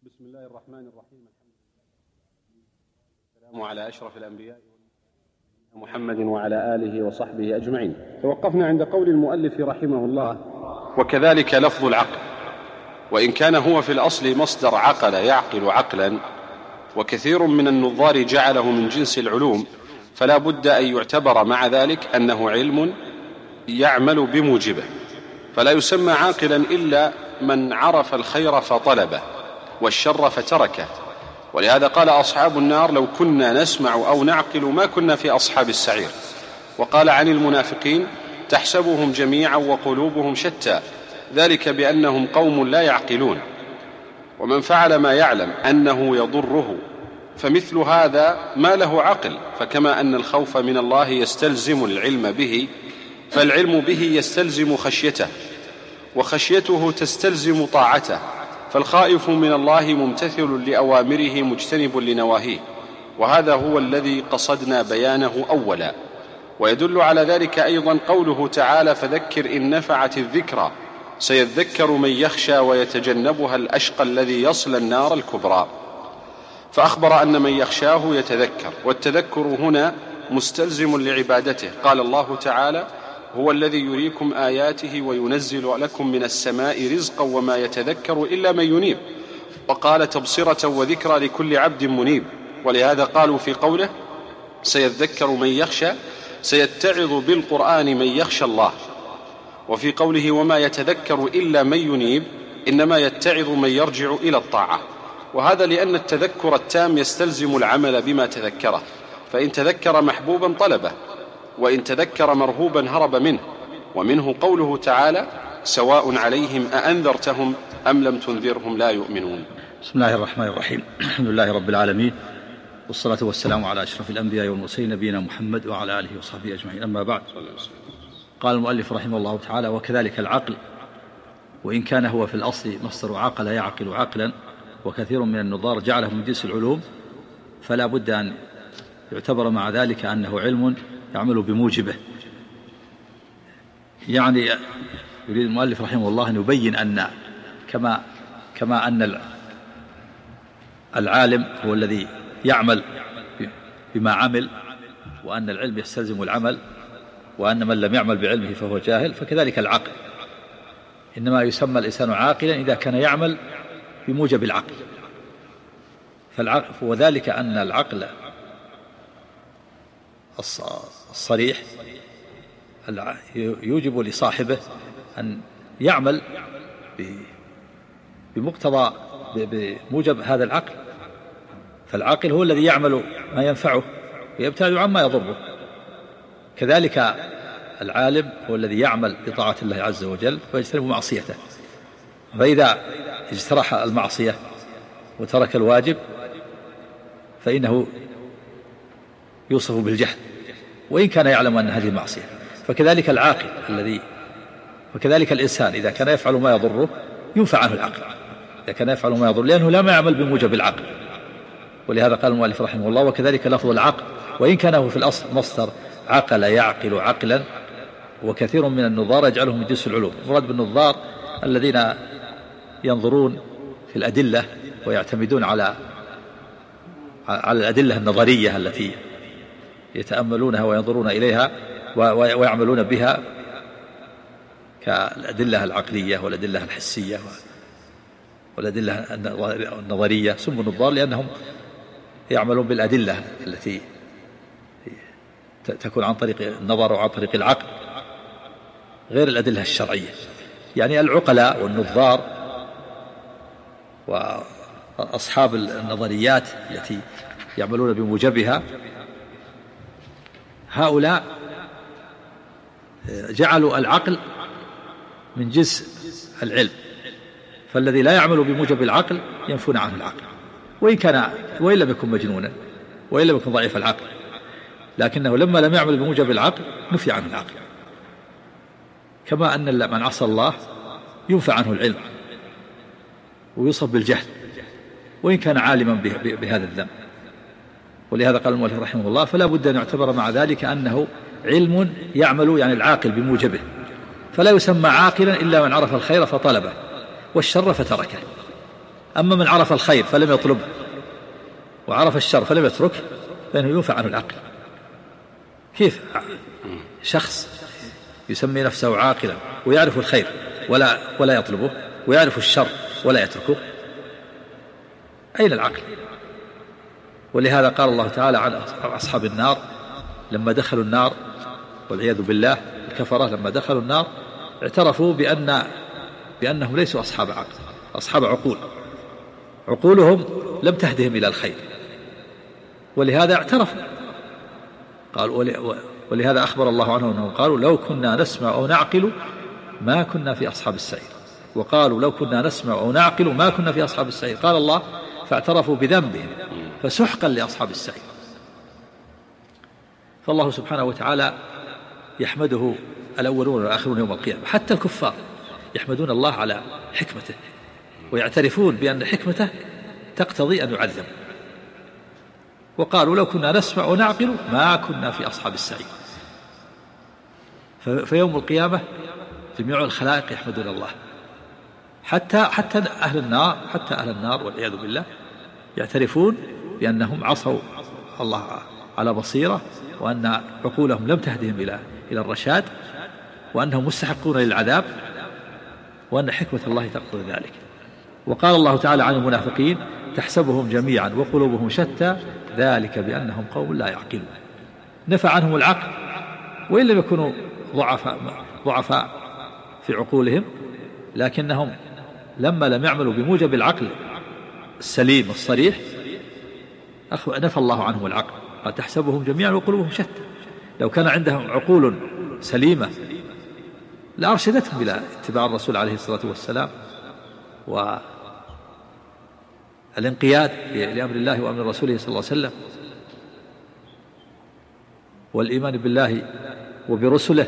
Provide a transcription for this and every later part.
بسم الله الرحمن الرحيم. السلام على أشرف الأنبياء محمد وعلى آله وصحبه أجمعين. توقفنا عند قول المؤلف رحمه الله: وكذلك لفظ العقل، وإن كان هو في الأصل مصدر عقل يعقل عقلا، وكثير من النظار جعله من جنس العلوم، فلا بد أن يعتبر مع ذلك أنه علم يعمل بموجبه، فلا يسمى عاقلا إلا من عرف الخير فطلبه والشر فتركه. ولهذا قال أصحاب النار: لو كنا نسمع أو نعقل ما كنا في أصحاب السعير. وقال عن المنافقين: تحسبهم جميعا وقلوبهم شتى، ذلك بأنهم قوم لا يعقلون. ومن فعل ما يعلم أنه يضره فمثل هذا ما له عقل، فكما أن الخوف من الله يستلزم العلم به، فالعلم به يستلزم خشيته، وخشيته تستلزم طاعته، فالخائف من الله ممتثل لأوامره مجتنب لنواهيه، وهذا هو الذي قصدنا بيانه أولا. ويدل على ذلك أيضا قوله تعالى: فذكر إن نفعت الذكرى سيذكر من يخشى ويتجنبها الأشقى الذي يصلى النار الكبرى. فأخبر أن من يخشاه يتذكر، والتذكر هنا مستلزم لعبادته. قال الله تعالى: هو الذي يريكم آياته وينزل لكم من السماء رزقا وما يتذكر إلا من ينيب. وقال: تبصرة وذكرى لكل عبد منيب. ولهذا قالوا في قوله: سيذكر من يخشى سيتعظ بالقرآن من يخشى الله. وفي قوله: وما يتذكر إلا من ينيب، إنما يتعظ من يرجع إلى الطاعة. وهذا لأن التذكر التام يستلزم العمل بما تذكره، فإن تذكر محبوبا طلبه، وإن تذكر مرهوبا هرب منه. ومنه قوله تعالى: سواء عليهم أأنذرتهم أم لم تنذرهم لا يؤمنون. بسم الله الرحمن الرحيم. الحمد لله رب العالمين، والصلاة والسلام على أشرف الأنبياء والمرسلين نبينا محمد وعلى آله وصحبه أجمعين. أما بعد، قال المؤلف رحمه الله تعالى: وكذلك العقل، وإن كان هو في الأصل مصدر عقل يعقل عقلا، وكثير من النظار جعله من جنس العلوم، فلا بد أن يعتبر مع ذلك أنه علم يعمل بموجبه. يعني يريد المؤلف رحمه الله أن يبين أن كما أن العالم هو الذي يعمل بما عمل، وأن العلم يستلزم العمل، وأن من لم يعمل بعلمه فهو جاهل، فكذلك العقل إنما يسمى الإنسان عاقلا إذا كان يعمل بموجب العقل. وذلك أن العقل الصريح يوجب لصاحبه أن يعمل بمقتضى بموجب هذا العقل، فالعاقل هو الذي يعمل ما ينفعه ويبتعد عما يضره. كذلك العالم هو الذي يعمل بطاعة الله عز وجل ويجتنب معصيته، فإذا اجترح المعصية وترك الواجب فإنه يوصف بالجهل، وإن كان يعلم أن هذه معصية. فكذلك العاقل وكذلك الإنسان إذا كان يفعل ما يضره ينفع عنه العقل، إذا كان يفعل ما يضر، لأنه لا يعمل بموجب العقل. ولهذا قال المؤلف رحمه الله: وكذلك لفظ العقل، وإن كان هو في الأصل مصدر عقل يعقل عقلا، وكثير من النظار يجعلهم من جنس العلوم. المراد بالنظار الذين ينظرون في الأدلة ويعتمدون على الأدلة النظرية التي يتأملونها وينظرون إليها ويعملون بها، كالأدلة العقلية والأدلة الحسية والأدلة النظرية. سموا النظار لأنهم يعملون بالأدلة التي تكون عن طريق النظر وعن طريق العقل، غير الأدلة الشرعية. يعني العقلاء والنظار وأصحاب النظريات التي يعملون بموجبها، هؤلاء جعلوا العقل من جنس العلم، فالذي لا يعمل بموجب العقل ينفون عنه العقل، وإن لم يكن مجنونا وإن لم يكن ضعيف العقل، لكنه لما لم يعمل بموجب العقل نفي عنه العقل. كما أن من عصى الله ينفع عنه العلم ويوصف بالجهل وإن كان عالما بهذا الذنب. ولهذا قال المؤلف رحمه الله: فلا بد أن يعتبر مع ذلك أنه علم يعمل، يعني العاقل بموجبه، فلا يسمى عاقلا إلا من عرف الخير فطلبه والشر فتركه. أما من عرف الخير فلم يطلبه وعرف الشر فلم يتركه فإنه ينفع عنه العقل. كيف شخص يسمي نفسه عاقلا ويعرف الخير ولا يطلبه، ويعرف الشر ولا يتركه؟ أين العقل؟ ولهذا قال الله تعالى عن أصحاب النار لما دخلوا النار والعياذ بالله، الكفرة لما دخلوا النار اعترفوا بأنهم ليسوا أصحاب عقل، أصحاب عقولهم لم تهدهم إلى الخير، ولهذا اعترفوا. ولهذا أخبر الله عنهم أنهم قالوا لو كنا نسمع أو نعقل ما كنا في أصحاب السعير، وقالوا لو كنا نسمع أو نعقل ما كنا في أصحاب السعير. قال الله فاعترفوا بذنبهم فسحقا لأصحاب السعير. فالله سبحانه وتعالى يحمده الأولون والآخرون يوم القيامة، حتى الكفار يحمدون الله على حكمته ويعترفون بأن حكمته تقتضي أن يعذب. وقالوا لو كنا نسمع ونعقل ما كنا في أصحاب السعير. فيوم القيامة جميع الخلائق يحمدون الله، حتى أهل النار والعياذ بالله يعترفون بأنهم عصوا الله على بصيرة، وأن عقولهم لم تهدهم إلى الرشاد، وأنهم مستحقون للعذاب، وأن حكمة الله تقتضي ذلك. وقال الله تعالى عن المنافقين تحسبهم جميعا وقلوبهم شتى ذلك بأنهم قوم لا يعقلون. نفى عنهم العقل، وإن لم يكونوا ضعفاء في عقولهم، لكنهم لما لم يعملوا بموجب العقل السليم الصريح نفى الله عنهم العقل. قال تحسبهم جميعا وقلوبهم شتى. لو كان عندهم عقول سليمة لأرشدتهم إلى اتباع الرسول عليه الصلاة والسلام والانقياد لأمر الله وأمر رسوله صلى الله عليه وسلم والإيمان بالله وبرسله،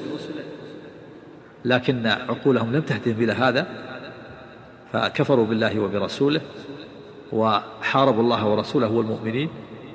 لكن عقولهم لم تهدهم إلى هذا، فكفروا بالله وبرسوله وحاربوا الله ورسوله والمؤمنين،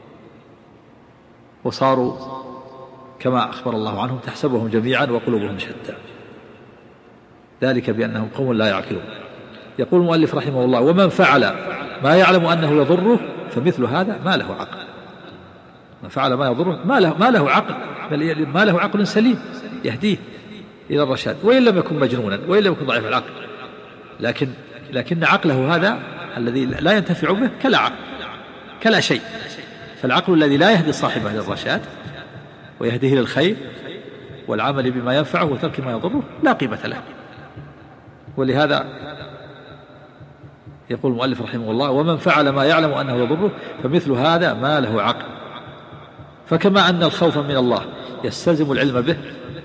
وصاروا كما أخبر الله عنهم تحسبهم جميعا وقلوبهم شتى ذلك بأنهم قوم لا يعقلون. يقول المؤلف رحمه الله ومن فعل ما يعلم أنه يضره فمثل هذا ما له عقل. من فعل ما يضره ما له عقل، بل ما له عقل سليم يهديه إلى الرشاد، وإن لم يكن مجنونا وإن لم يكن ضعيف العقل، لكن عقله هذا الذي لا ينتفع به كلا شيء. فالعقل الذي لا يهدي صاحبه إلى الرشاد ويهديه إلى الخير والعمل بما ينفعه وترك ما يضره لا قيمة له. ولهذا يقول المؤلف رحمه الله ومن فعل ما يعلم أنه يضره فمثل هذا ما له عقل. فكما أن الخوف من الله يستلزم العلم به،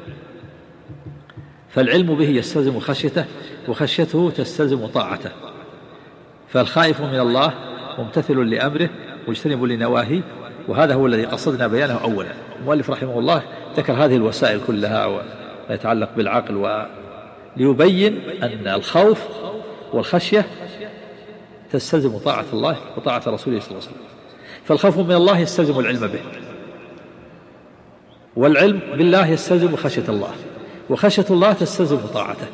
فالعلم به يستلزم خشيته، وخشيته تستلزم طاعته. فالخائف من الله ممتثل لأمره مجتنب لنواهيه، وهذا هو الذي قصدنا بيانه أولا. المؤلف رحمه الله ذكر هذه الوسائل كلها وما يتعلق بالعقل ليبين أن الخوف والخشية تستلزم طاعة الله وطاعة رسوله صلى الله عليه وسلم. فالخوف من الله يستلزم العلم به، والعلم بالله يستلزم خشية الله، وخشية الله تستلزم طاعته.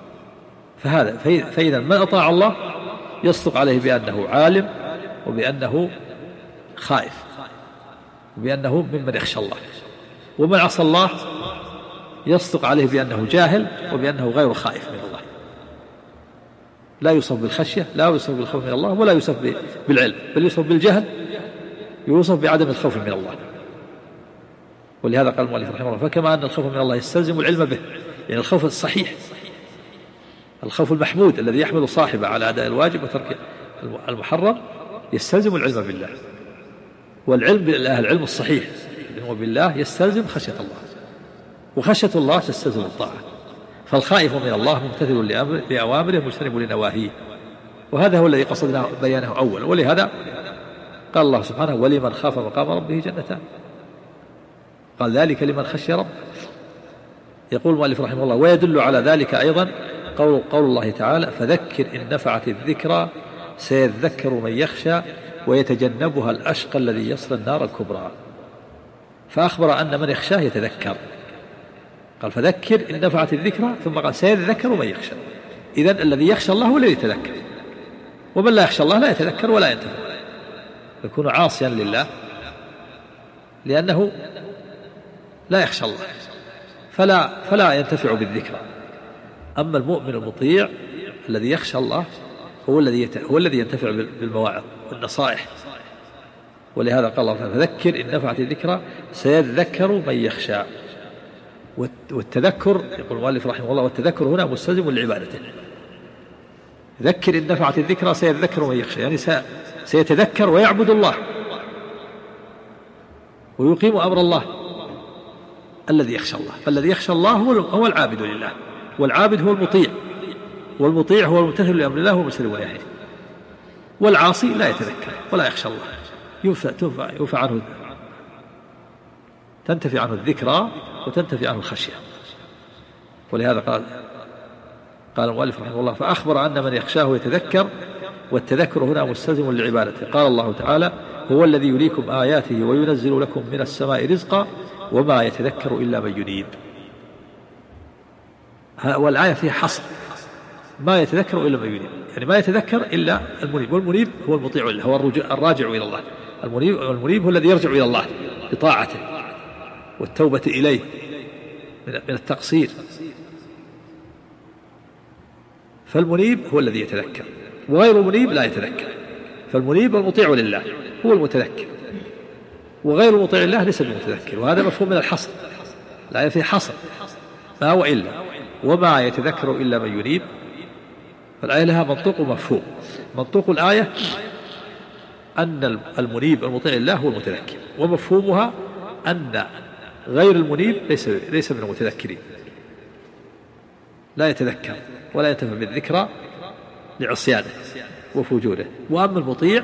فإذا من أطاع الله يصدق عليه بأنه عالم، وبأنه خائف، وبأنه ممن يخشى الله. ومن عصى الله يصدق عليه بأنه جاهل، وبأنه غير خائف من الله. لا يوصف بالخشية، لا يوصف بالخوف من الله، ولا يوصف بالعلم، بل يوصف بالجهل، يوصف بعدم الخوف من الله. ولهذا قال المؤلف رحمه الله فكما أن الخوف من الله يستلزم العلم به، يعني الخوف الصحيح، الخوف المحمود الذي يحمل صاحبه على أداء الواجب وترك المحرم، يستلزم العلم بالله. والعلم بالله العلم الصحيح هو بالله يستلزم خشية الله، وخشية الله تستلزم الطاعة. فالخائف من الله ممتثل لأوامره مجتنب لنواهيه، وهذا هو الذي قصدنا بيانه أولا. ولهذا قال الله سبحانه ولمن خاف مقام ربه جنتان، قال ذلك لمن خشي ربه. يقول المؤلف رحمه الله ويدل على ذلك أيضا قول الله تعالى فذكر إن نفعت الذكرى سيذكر من يخشى ويتجنبها الأشقى الذي يصل النار الكبرى. فأخبر أن من يخشاه يتذكر، قال فذكر إن نفعت الذكرى، ثم قال سيذكر من يخشى. إذن الذي يخشى الله هو الذي يتذكر، ومن لا يخشى الله لا يتذكر ولا ينتفع، يكون عاصيا لله لأنه لا يخشى الله فلا ينتفع بالذكرى. أما المؤمن المطيع الذي يخشى الله هو الذي ينتفع بالمواعظ والنصائح. ولهذا قال الله فذكر إن نفعت الذكرى سيذكر من يخشى. والتذكر يقول المؤلف رحمه الله والتذكر هنا مستلزم لعبادته. ذكر إن نفعت الذكرى سيذكر من يخشى، يعني سيتذكر ويعبد الله ويقيم أمر الله الذي يخشى الله. فالذي يخشى الله هو العابد لله، والعابد هو المطيع، والمطيع هو الممتثل لأمر الله والمسلم ونهيه. والعاصي لا يتذكر ولا يخشى الله، ينفى عنه، تنتفي عنه الذكرى وتنتفي عنه الخشية. ولهذا قال المؤلف رحمه الله فأخبر أن من يخشاه يتذكر، والتذكر هنا مستلزم لعبادته. قال الله تعالى هو الذي يريكم آياته وينزل لكم من السماء رزقا وما يتذكر إلا من ينيب. والآية فيها حصر، ما يتذكر إلا من ينيب، يعني ما يتذكر إلا المنيب، والمنيب هو المطيع له، هو الراجع إلى الله. المنيب هو الذي يرجع إلى الله بطاعته والتوبة إليه من التقصير. فالمنيب هو الذي يتذكر، وغير المنيب لا يتذكر. فالمنيب المطيع لله هو المتذكر، وغير المطيع لله ليس المتذكر. وهذا مفهوم من الحصر، لا في حصر ما هو إلا وما يتذكر إلا من ينيب. فالآية لها منطوق ومفهوم. منطوق الآية أن المنيب المطيع لله هو المتذكر، ومفهومها أن غير المنيب ليس من المتذكرين، لا يتذكر ولا ينتفع بالذكرى لعصيانه وفجوره. وأما المطيع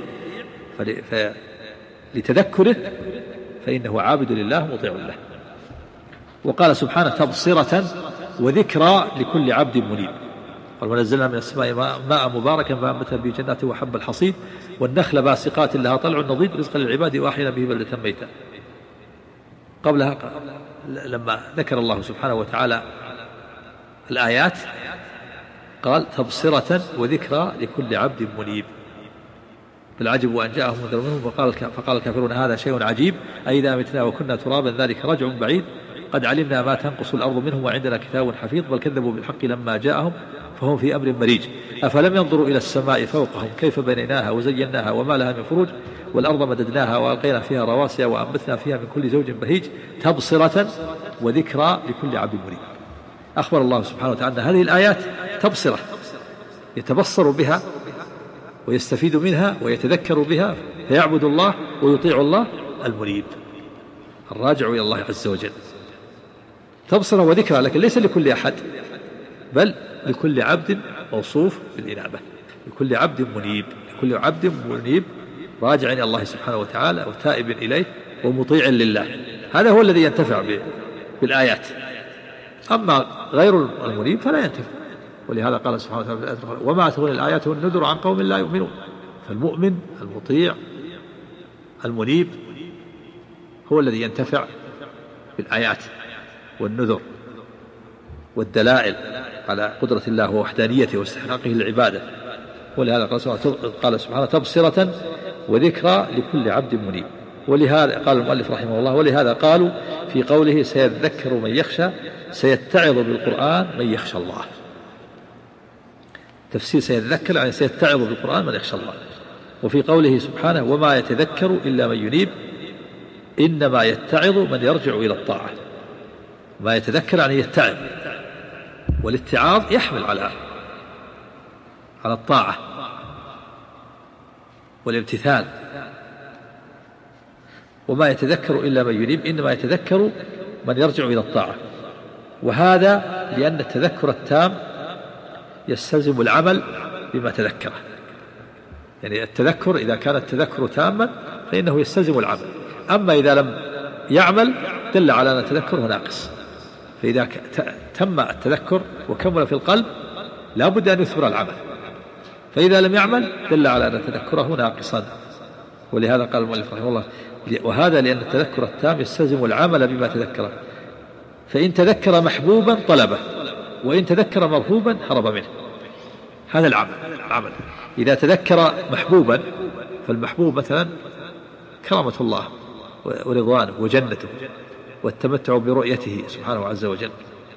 لتذكره فإنه عابد لله مطيع له. وقال سبحانه تبصرة وذكرى لكل عبد منيب. قال ونزلنا من السماء ماء مباركا فأنبتنا به جنات وحب الحصيد والنخل باسقات لها طلع نضيد رزقا للعباد وأحيينا به بلدة ميتا. قبلها لما ذكر الله سبحانه وتعالى الآيات قال تبصرة وذكرى لكل عبد منيب. بالعجب وأن جاءهم منذر منهم فقال الكافرون هذا شيء عجيب أئذا متنا وكنا ترابا ذلك رجع بعيد قد علمنا ما تنقص الأرض منهم وعندنا كتاب حفيظ بل كذبوا بالحق لما جاءهم فهم في أمر مريج أفلم ينظروا إلى السماء فوقهم كيف بنيناها وزيناها وما لها من فروج والأرض مددناها وألقينا فيها رواسي وأنبتنا فيها من كل زوج بهيج تبصرة وذكرى لكل عبد منيب. أخبر الله سبحانه وتعالى هذه الآيات تبصرة يتبصر بها ويستفيد منها ويتذكر بها فيعبد الله ويطيع الله المنيب الراجع إلى الله عز وجل. تبصرة وذكرى لكن ليس لكل أحد بل لكل عبد موصوف بالإنابة، لكل عبد منيب، لكل عبد منيب راجع إلى الله سبحانه وتعالى وتائب إليه ومطيع لله. هذا هو الذي ينتفع بالآيات. أما غير المنيب فلا ينتفع. ولهذا قال سبحانه وتعالى وما تغني الآيات والنذر عن قوم لا يؤمنون. فالمؤمن المطيع المنيب هو الذي ينتفع بالآيات والنذر والدلائل على قدرة الله ووحدانيته واستحقاقه للعبادة. ولهذا قال سبحانه تبصرة وذكرى لكل عبد منيب. ولهذا قال المؤلف رحمه الله ولهذا قالوا في قوله سيذكر من يخشى سيتعظ بالقرآن من يخشى الله. تفسير سيذكر يعني سيتعظ بالقرآن من يخشى الله. وفي قوله سبحانه وما يتذكر إلا من ينيب إنما يتعظ من يرجع إلى الطاعة. ما يتذكر يعني يتعظ، والاتعاظ يحمل على الطاعة والامتثال. وما يتذكر إلا من ينيب إنما يتذكر من يرجع إلى الطاعة. وهذا لأن التذكر التام يستلزم العمل بما تذكره. يعني التذكر إذا كان التذكر تاما فإنه يستلزم العمل. أما إذا لم يعمل دل على أن تذكره ناقص. فإذا تم التذكر وكمل في القلب لا بد أن يثمر العمل، فإذا لم يعمل دل على أن تذكره ناقصا. ولهذا قال المؤلف رحمه الله وهذا لأن التذكر التام يستلزم العمل بما تذكره. فإن تذكر محبوبا طلبه وإن تذكر مرهوبا هرب منه. هذا العمل. إذا تذكر محبوبا، فالمحبوب مثلا كرامة الله ورضوانه وجنته والتمتع برؤيته سبحانه عز وجل.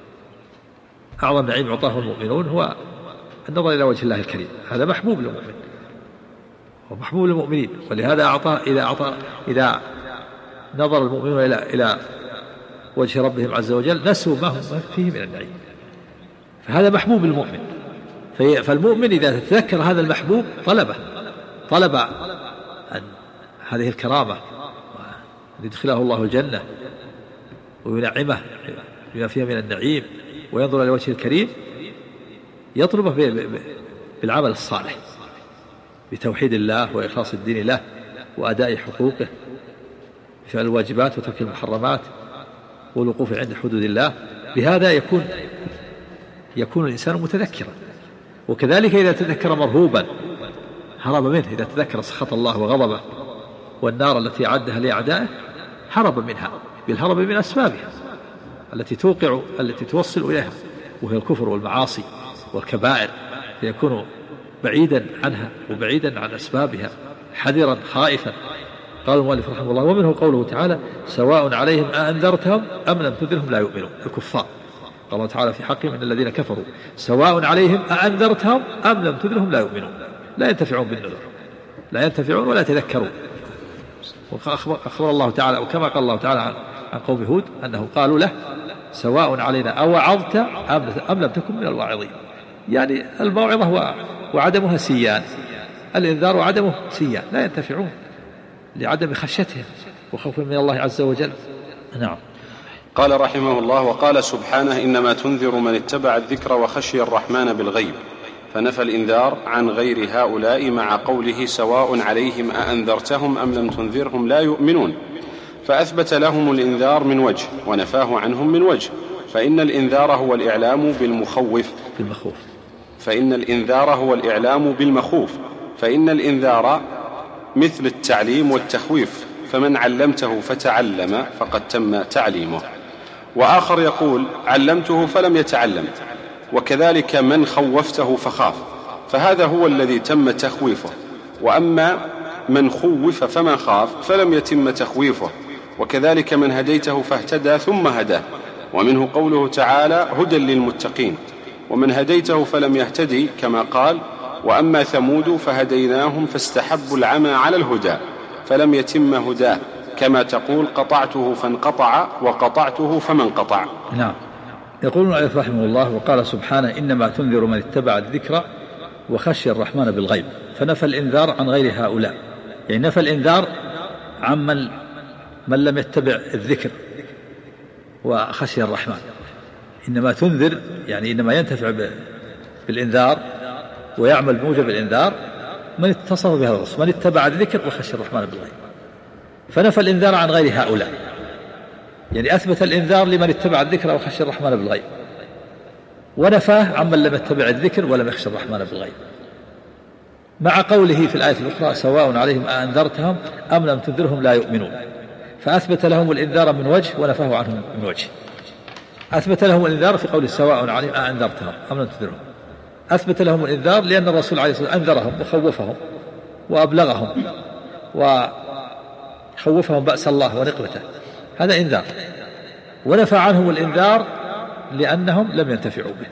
أعظم نعيم أعطاه المؤمنون هو النظر إلى وجه الله الكريم، هذا محبوب للمؤمن ومحبوب للمؤمنين. ولهذا إذا نظر المؤمنون إلى وجه ربهم عز وجل نسوا ما هم فيه من النعيم، فهذا محبوب للمؤمن. فالمؤمن إذا تذكر هذا المحبوب طلب أن هذه الكرامة يدخله الله الجنة وينعمه بما فيها من النعيم وينظر إلى وجه الكريم، يطلبه بالعمل الصالح بتوحيد الله وإخلاص الدين له وأداء حقوقه بفعل الواجبات وترك المحرمات والوقوف عند حدود الله. بهذا يكون الإنسان متذكرا. وكذلك إذا تذكر مرهوبا هرب منه، إذا تذكر سخط الله وغضبه والنار التي أعدها لأعدائه هرب منها بالهرب من أسبابها التي توصل إليها، وهي الكفر والمعاصي والكبائر، فيكون بعيدا عنها وبعيدا عن أسبابها حذرا خائفا. قال المؤلف رحمه الله: ومنه قوله تعالى: سواء عليهم أأنذرتهم أم لم تنذرهم لا يؤمنون. الكفار قال الله تعالى في حقهم: إن الذين كفروا سواء عليهم أأنذرتهم أم لم تنذرهم لا يؤمنون، لا ينتفعون بالنذر، لا ينتفعون ولا يتذكرون. وأخبر الله تعالى، وكما قال الله تعالى عن قوم هود أنه قالوا له: سواء علينا أوعظت أم لم تكن من الواعظين. يعني الموعظة وعدمها سيان، الإنذار وعدمه سيان، لا ينتفعون لعدم خشيتهم وخوف من الله عز وجل. نعم. قال رحمه الله: وقال سبحانه: إنما تنذر من اتبع الذكر وخشي الرحمن بالغيب، فنفى الإنذار عن غير هؤلاء مع قوله: سواء عليهم أأنذرتهم أم لم تنذرهم لا يؤمنون، فأثبت لهم الإنذار من وجه ونفاه عنهم من وجه. فإن الإنذار هو الإعلام بالمخوف، فإن الإنذار هو الإعلام بالمخوف، فإن الإنذار مثل التعليم والتخويف، فمن علمته فتعلم فقد تم تعليمه. وآخر يقول: علمته فلم يتعلم، وكذلك من خوفته فخاف، فهذا هو الذي تم تخويفه. وأما من خوف فما خاف فلم يتم تخويفه، وكذلك من هديته فاهتدى ثم هداه. ومنه قوله تعالى: هدى للمتقين. ومن هديته فلم يهتدي، كما قال: وأما ثمود فهديناهم فاستحبوا العمى على الهدى فلم يتم هداه، كما تقول: قطعته فانقطع وقطعته فما انقطع. نعم. يقول المؤلف رحمه الله: وقال سبحانه: إنما تنذر من اتبع الذكر وخشي الرحمن بالغيب، فنفى الإنذار عن غير هؤلاء، يعني نفى الإنذار عن من لم يتبع الذكر وخشي الرحمن. إنما تنذر يعني إنما ينتفع بالإنذار ويعمل بموجب الإنذار من اتصف بهذا الوصف، من اتبع الذكر وخشي الرحمن بالغيب. فنفى الإنذار عن غير هؤلاء، يعني أثبت الإنذار لمن اتبع الذكر وخشي الرحمن بالغيب، ونفاه عمن لم يتبع الذكر ولم يخشى الرحمن بالغيب، مع قوله في الآية الأخرى: سواء عليهم أأنذرتهم أم لم تنذرهم لا يؤمنون. فأثبت لهم الإنذار من وجه ونفاه عنهم من وجه. أثبت لهم الإنذار في قول: سواء عليهم أأنذرتهم أم لم تنذرهم، أثبت لهم الإنذار لأن الرسول عليه الصلاة والسلام أنذرهم وخوفهم وأبلغهم وخوفهم بأس الله ونقمته، هذا إنذار. ونفى عنهم الإنذار لأنهم لم ينتفعوا به،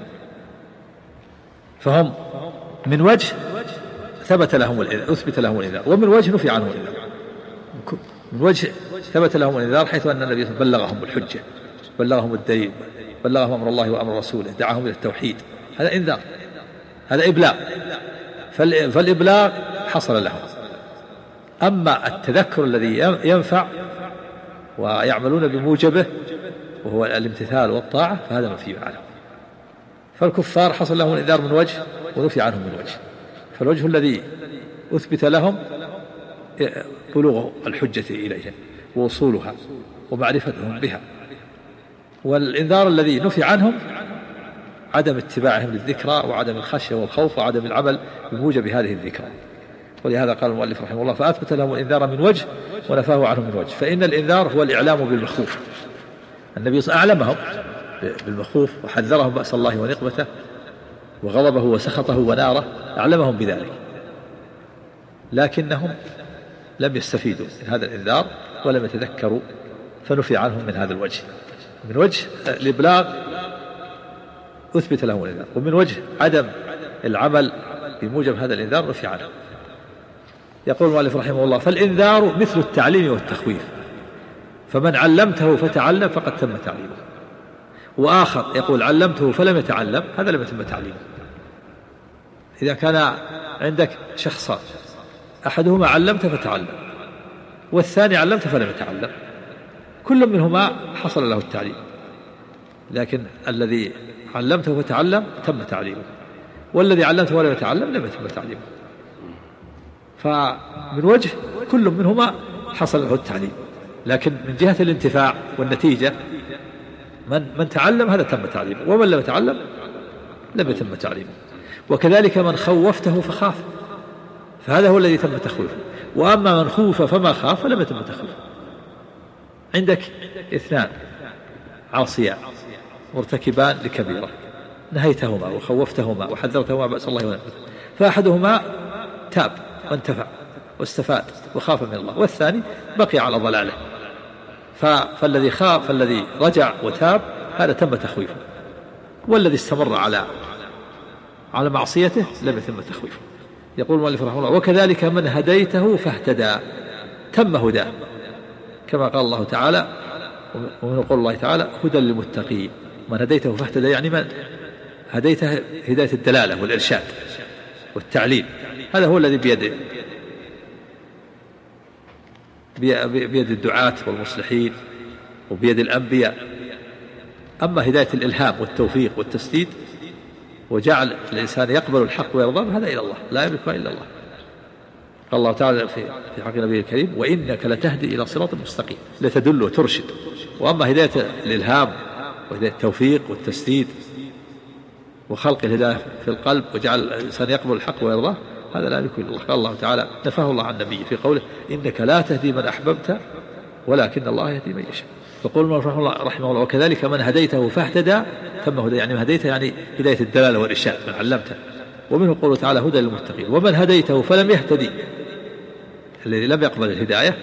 فهم من وجه ثبت لهم الإنذار، أثبت لهم الإنذار، ومن وجه نفي عنهم الإنذار. من وجه ثبت لهم الإنذار حيث أن النبي بلغهم بالحجة، بلغهم الدليل، بلغهم أمر الله وأمر رسوله، دعاهم إلى التوحيد، هذا إنذار، هذا إبلاغ، فالإبلاغ حصل لهم. أما التذكر الذي ينفع ويعملون بموجبه وهو الامتثال والطاعة فهذا منفي عنه. فالكفار حصل لهم الإنذار من وجه ونفي عنهم من وجه، فالوجه الذي أثبت لهم بلوغ الحجة إليهم ووصولها ومعرفتهم بها، والإنذار الذي نفي عنهم عدم اتباعهم للذكرى وعدم الخشية والخوف وعدم العمل بموجب هذه الذكرى. ولهذا قال المؤلف رحمه الله: فأثبت لهم الإنذار من وجه ونفاه عنهم من وجه. فإن الإنذار هو الإعلام بالمخوف، النبي صلى الله عليه وسلم أعلمهم بالمخوف وحذرهم بأس الله ونقمته وغضبه وسخطه وناره أعلمهم بذلك، لكنهم لم يستفيدوا من هذا الإنذار ولم يتذكروا، فنفي عنهم من هذا الوجه، من وجه الإبلاغ أثبت لهم الإنذار، ومن وجه عدم العمل بموجب هذا الإنذار نفي عنهم. يقول المؤلف رحمه الله: فالإنذار مثل التعليم والتخويف، فمن علمته فتعلم فقد تم تعليمه. وآخر يقول: علمته فلم يتعلم، هذا لم يتم تعليمه. إذا كان عندك شخصان، أحدهما علمت فتعلم، والثاني علمت فلم يتعلم، كل منهما حصل له التعليم، لكن الذي علمته فتعلم تم تعليمه، والذي علمته ولم يتعلم لم يتم تعليمه. فمن وجه كل منهما حصل له التعليم، لكن من جهة الانتفاع والنتيجة من تعلم هذا تم تعليمه، ومن لم يتعلم لم يتم تعليمه. وكذلك من خوفته فخاف، فهذا هو الذي تم تخويفه. وأما من خوف فما خاف فلم يتم تخويفه. عندك اثنان عاصيان مرتكبان لكبيرة، نهيتهما وخوفتهما وحذرتهما بأس الله ونعمته، فأحدهما تاب وانتفع واستفاد وخاف من الله، والثاني بقي على ضلاله. فالذي خاف، فالذي رجع وتاب، هذا تم تخويفه، والذي استمر على معصيته لم يتم تخويفه. يقول المؤلف رحمه الله: وكذلك من هديته فاهتدى تم هداه، كما قال الله تعالى، ومن قول الله تعالى: هدى للمتقين. من هديته فاهتدى يعني من هديته هداية الدلالة والإرشاد والتعليم، هذا هو الذي بيد الدعاة والمصلحين وبيد الأنبياء. أما هداية الإلهام والتوفيق والتسديد وجعل الإنسان يقبل الحق ويرضى، هذا إلى الله، لا يملكها إلا الله. قال الله تعالى في حق نبيه الكريم: وإنك لتهدي إلى صراط مستقيم، لتدل وترشد. وأما هداية الإلهام وهداية التوفيق والتسديد وخلق الهداية في القلب وجعل الإنسان يقبل الحق ويرضاه، هذا لا يملكه إلا الله. قال الله تعالى: نفاه الله عن النبي في قوله: إنك لا تهدي من أحببت ولكن الله يهدي من يشاء. يقول رحمه الله: وكذلك من هديته فاهتدى تم هدى، يعني من هديته يعني هداية الدلالة والإرشاد، من علمته. ومنه قوله تعالى: هدى للمتقين. ومن هديته فلم يهتدي، الذي لم يقبل الهداية،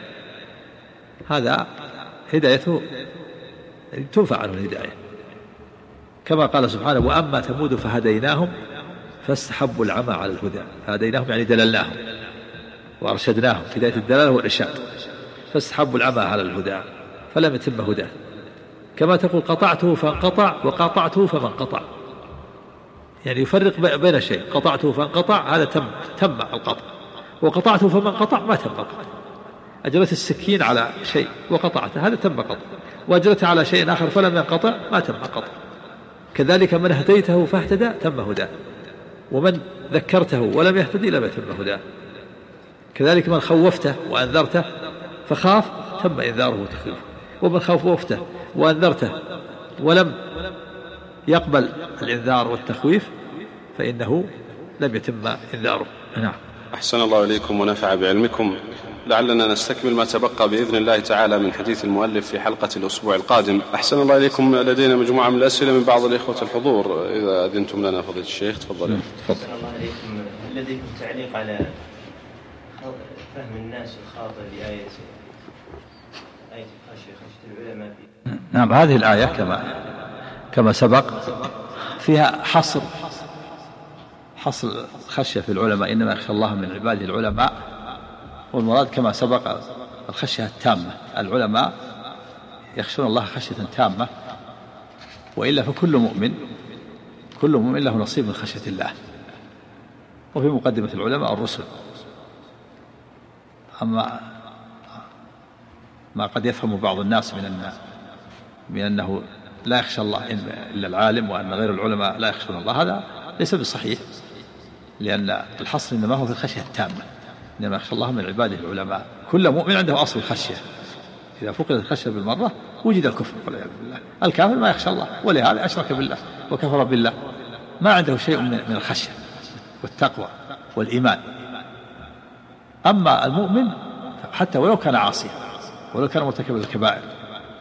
هذا هدايته تنفع عنه الهداية، كما قال سبحانه: وأما ثمود فهديناهم فاستحبوا العمى على الهدى. هديناهم يعني دللناهم وأرشدناهم، هداية الدلالة والإرشاد، فاستحبوا العمى على الهدى فلم يتم هداه. كما تقول: قطعته فانقطع وقاطعته فمن قطع، يعني يفرق بين الشيء. قطعته فانقطع هذا تم القطع، وقطعته فمن قطع ما تم القطع. أجرت السكين على شيء وقطعته، هذا تم قطع، وأجرت على شيء آخر فلم ينقطع ما تم قطع. كذلك من هديته فاهتدى تم هداه، ومن ذكرته ولم يهتدي لم يتم هداه. كذلك من خوفته وأنذرته فخاف تم إنذاره وتخويفه، ومن خوفته وأنذرته ولم يقبل الإنذار والتخويف فإنه لم يتم إنذاره. نعم. أحسن الله إليكم ونفع بعلمكم. لعلنا نستكمل ما تبقى بإذن الله تعالى من حديث المؤلف في حلقة الأسبوع القادم. أحسن الله إليكم. لدينا مجموعة من الأسئلة من بعض الإخوة الحضور، إذا أذنتم لنا فضيلة الشيخ تفضل. أحسن الله إليكم. لديكم تعليق على فهم الناس الخاطئ لآية خشية العلماء؟ نعم، هذه الآية كما سبق فيها حصر خشية في العلماء، إنما يخشى الله من عباده العلماء، والمراد كما سبق الخشية التامة. العلماء يخشون الله خشية تامة، وإلا فكل مؤمن له نصيب من خشية الله. وفي مقدمة العلماء الرسل. أما ما قد يفهم بعض الناس من أنه لا يخشى الله إلا العالم، وأن غير العلماء لا يخشون الله، هذا ليس بالصحيح، لأن الحصر إنما هو في الخشية التامة، إنما يخشى الله من عباده العلماء. كل مؤمن عنده أصل الخشية، إذا فقدت الخشية بالمرة وجد الكفر والعياذ بالله. الكافر ما يخشى الله، ولهذا أشرك بالله وكفر بالله، ما عنده شيء من الخشية والتقوى والإيمان. أما المؤمن حتى ولو كان عاصيا ولو كان مرتكبا للكبائر،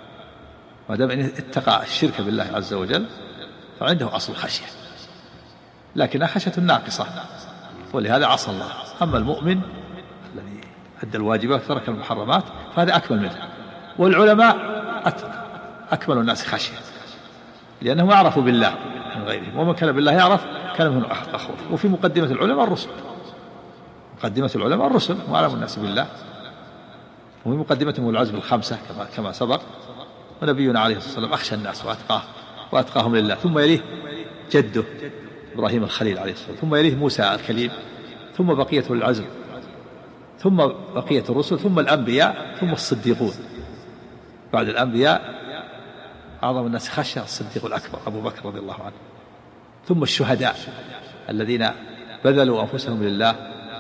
ما دام اتقى الشرك بالله عز وجل فعنده أصل الخشية. لكنها خشية ناقصة، ولهذا عصى الله. أما المؤمن الذي أدى الواجبات وترك المحرمات فهذا أكمل منه. والعلماء أكمل الناس خشية، لأنهم يعرفوا بالله من غيرهم، ومن كان بالله يعرف كان منه أخوف. وفي مقدمة العلماء الرسل، مقدمة العلماء الرسل وأعلم الناس بالله، وفي مقدمتهم العزم الخمسة كما سبق. ونبينا عليه الصلاة والسلام أخشى الناس وأتقاهم لله، ثم يليه جده إبراهيم الخليل عليه الصلاة والسلام، ثم يليه موسى الكليم، ثم بقية العزم، ثم بقية الرسل، ثم الأنبياء، ثم الصديقون. بعد الأنبياء أعظم الناس خشية الصديق الأكبر أبو بكر رضي الله عنه، ثم الشهداء الذين بذلوا أنفسهم لله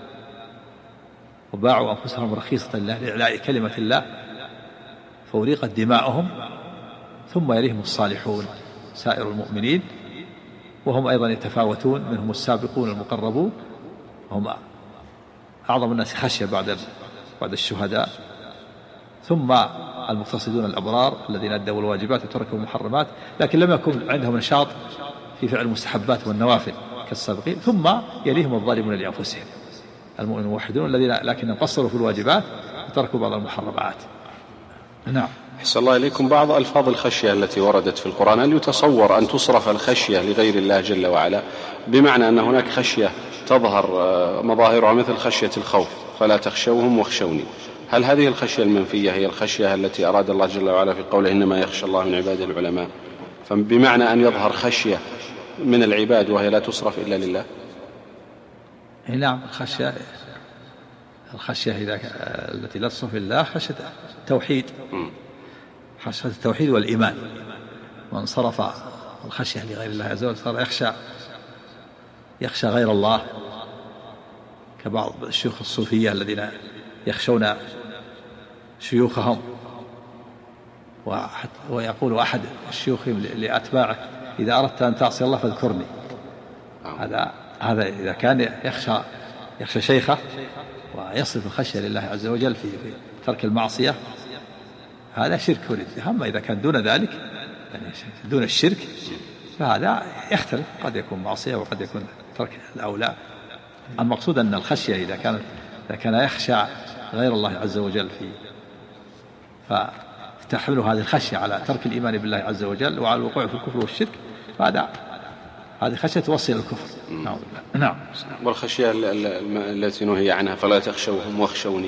وباعوا أنفسهم رخيصة لله لإعلاء كلمة الله فأريقت دماؤهم. ثم يليهم الصالحون سائر المؤمنين، وهم أيضا يتفاوتون، منهم السابقون المقربون، هم أعظم الناس خشية بعد الشهداء. ثم المقتصدون الأبرار الذين أدوا الواجبات وتركوا المحرمات لكن لم يكن عندهم نشاط في فعل المستحبات والنوافل كالسابقين. ثم يليهم الظالمون لأنفسهم المؤمنون الموحدون الذين لكن قصروا في الواجبات وتركوا بعض المحرمات. نعم. أحسن الله إليكم. بعض ألفاظ الخشية التي وردت في القرآن، هل يتصور أن تصرف الخشية لغير الله جل وعلا، بمعنى أن هناك خشية تظهر مظاهرها مثل خشية الخوف فلا تخشوهم واخشوني؟ هل هذه الخشية المنفية هي الخشية التي أراد الله جل وعلا في قوله إنما يخشى الله من عباده العلماء، فبمعنى أن يظهر خشية من العباد وهي لا تصرف إلا لله؟ نعم. الخشية التي لا تصرف إلا خشية التوحيد، خشية التوحيد والإيمان. من صرف الخشية لغير الله عز وجل صار يخشى غير الله، كبعض الشيوخ الصوفية الذين يخشون شيوخهم، ويقول أحد الشيوخ لأتباعه إذا أردت أن تعصي الله فاذكرني. هذا إذا كان يخشى شيخه ويصرف الخشية لله عز وجل في ترك المعصية هذا شرك ورد. أما إذا كان دون ذلك يعني دون الشرك فهذا يختلف، قد يكون معصية وقد يكون ترك الأولى. المقصود أن الخشية إذا كان يخشى غير الله عز وجل فتحمل هذه الخشية على ترك الإيمان بالله عز وجل وعلى الوقوع في الكفر والشرك، هذه خشية توصل إلى الكفر. نعم. والخشية التي نهي عنها فلا تخشوهم واخشوني،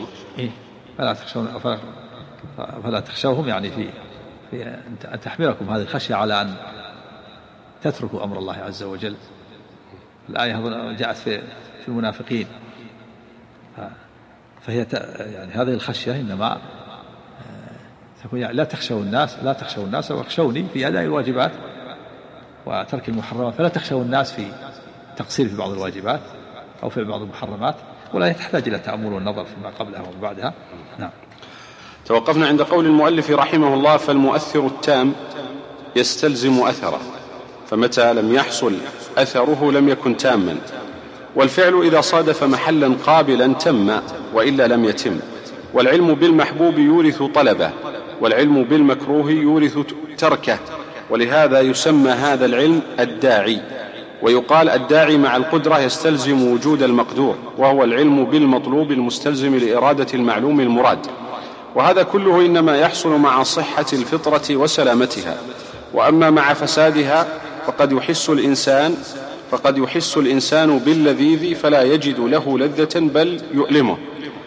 فلا تخشوهم يعني في أن تحملكم هذه الخشية على أن تتركوا أمر الله عز وجل. الآية جاءت في المنافقين، فهي يعني هذه الخشية إنما تكون يعني لا تخشوا الناس واخشوني في أداء الواجبات وترك المحرمات، فلا تخشوا الناس في تقصير في بعض الواجبات أو في بعض المحرمات، ولا تحتاج إلى تأمل والنظر فيما قبلها وبعدها. نعم. توقفنا عند قول المؤلف رحمه الله: فالمؤثر التام يستلزم أثره، فمتى لم يحصل أثره لم يكن تاما. والفعل إذا صادف محلا قابلا تم وإلا لم يتم. والعلم بالمحبوب يورث طلبه، والعلم بالمكروه يورث تركه، ولهذا يسمى هذا العلم الداعي. ويقال الداعي مع القدرة يستلزم وجود المقدور، وهو العلم بالمطلوب المستلزم لإرادة المعلوم المراد. وهذا كله إنما يحصل مع صحة الفطرة وسلامتها. وأما مع فسادها فقد يحس الإنسان باللذيذ فلا يجد له لذة بل يؤلمه.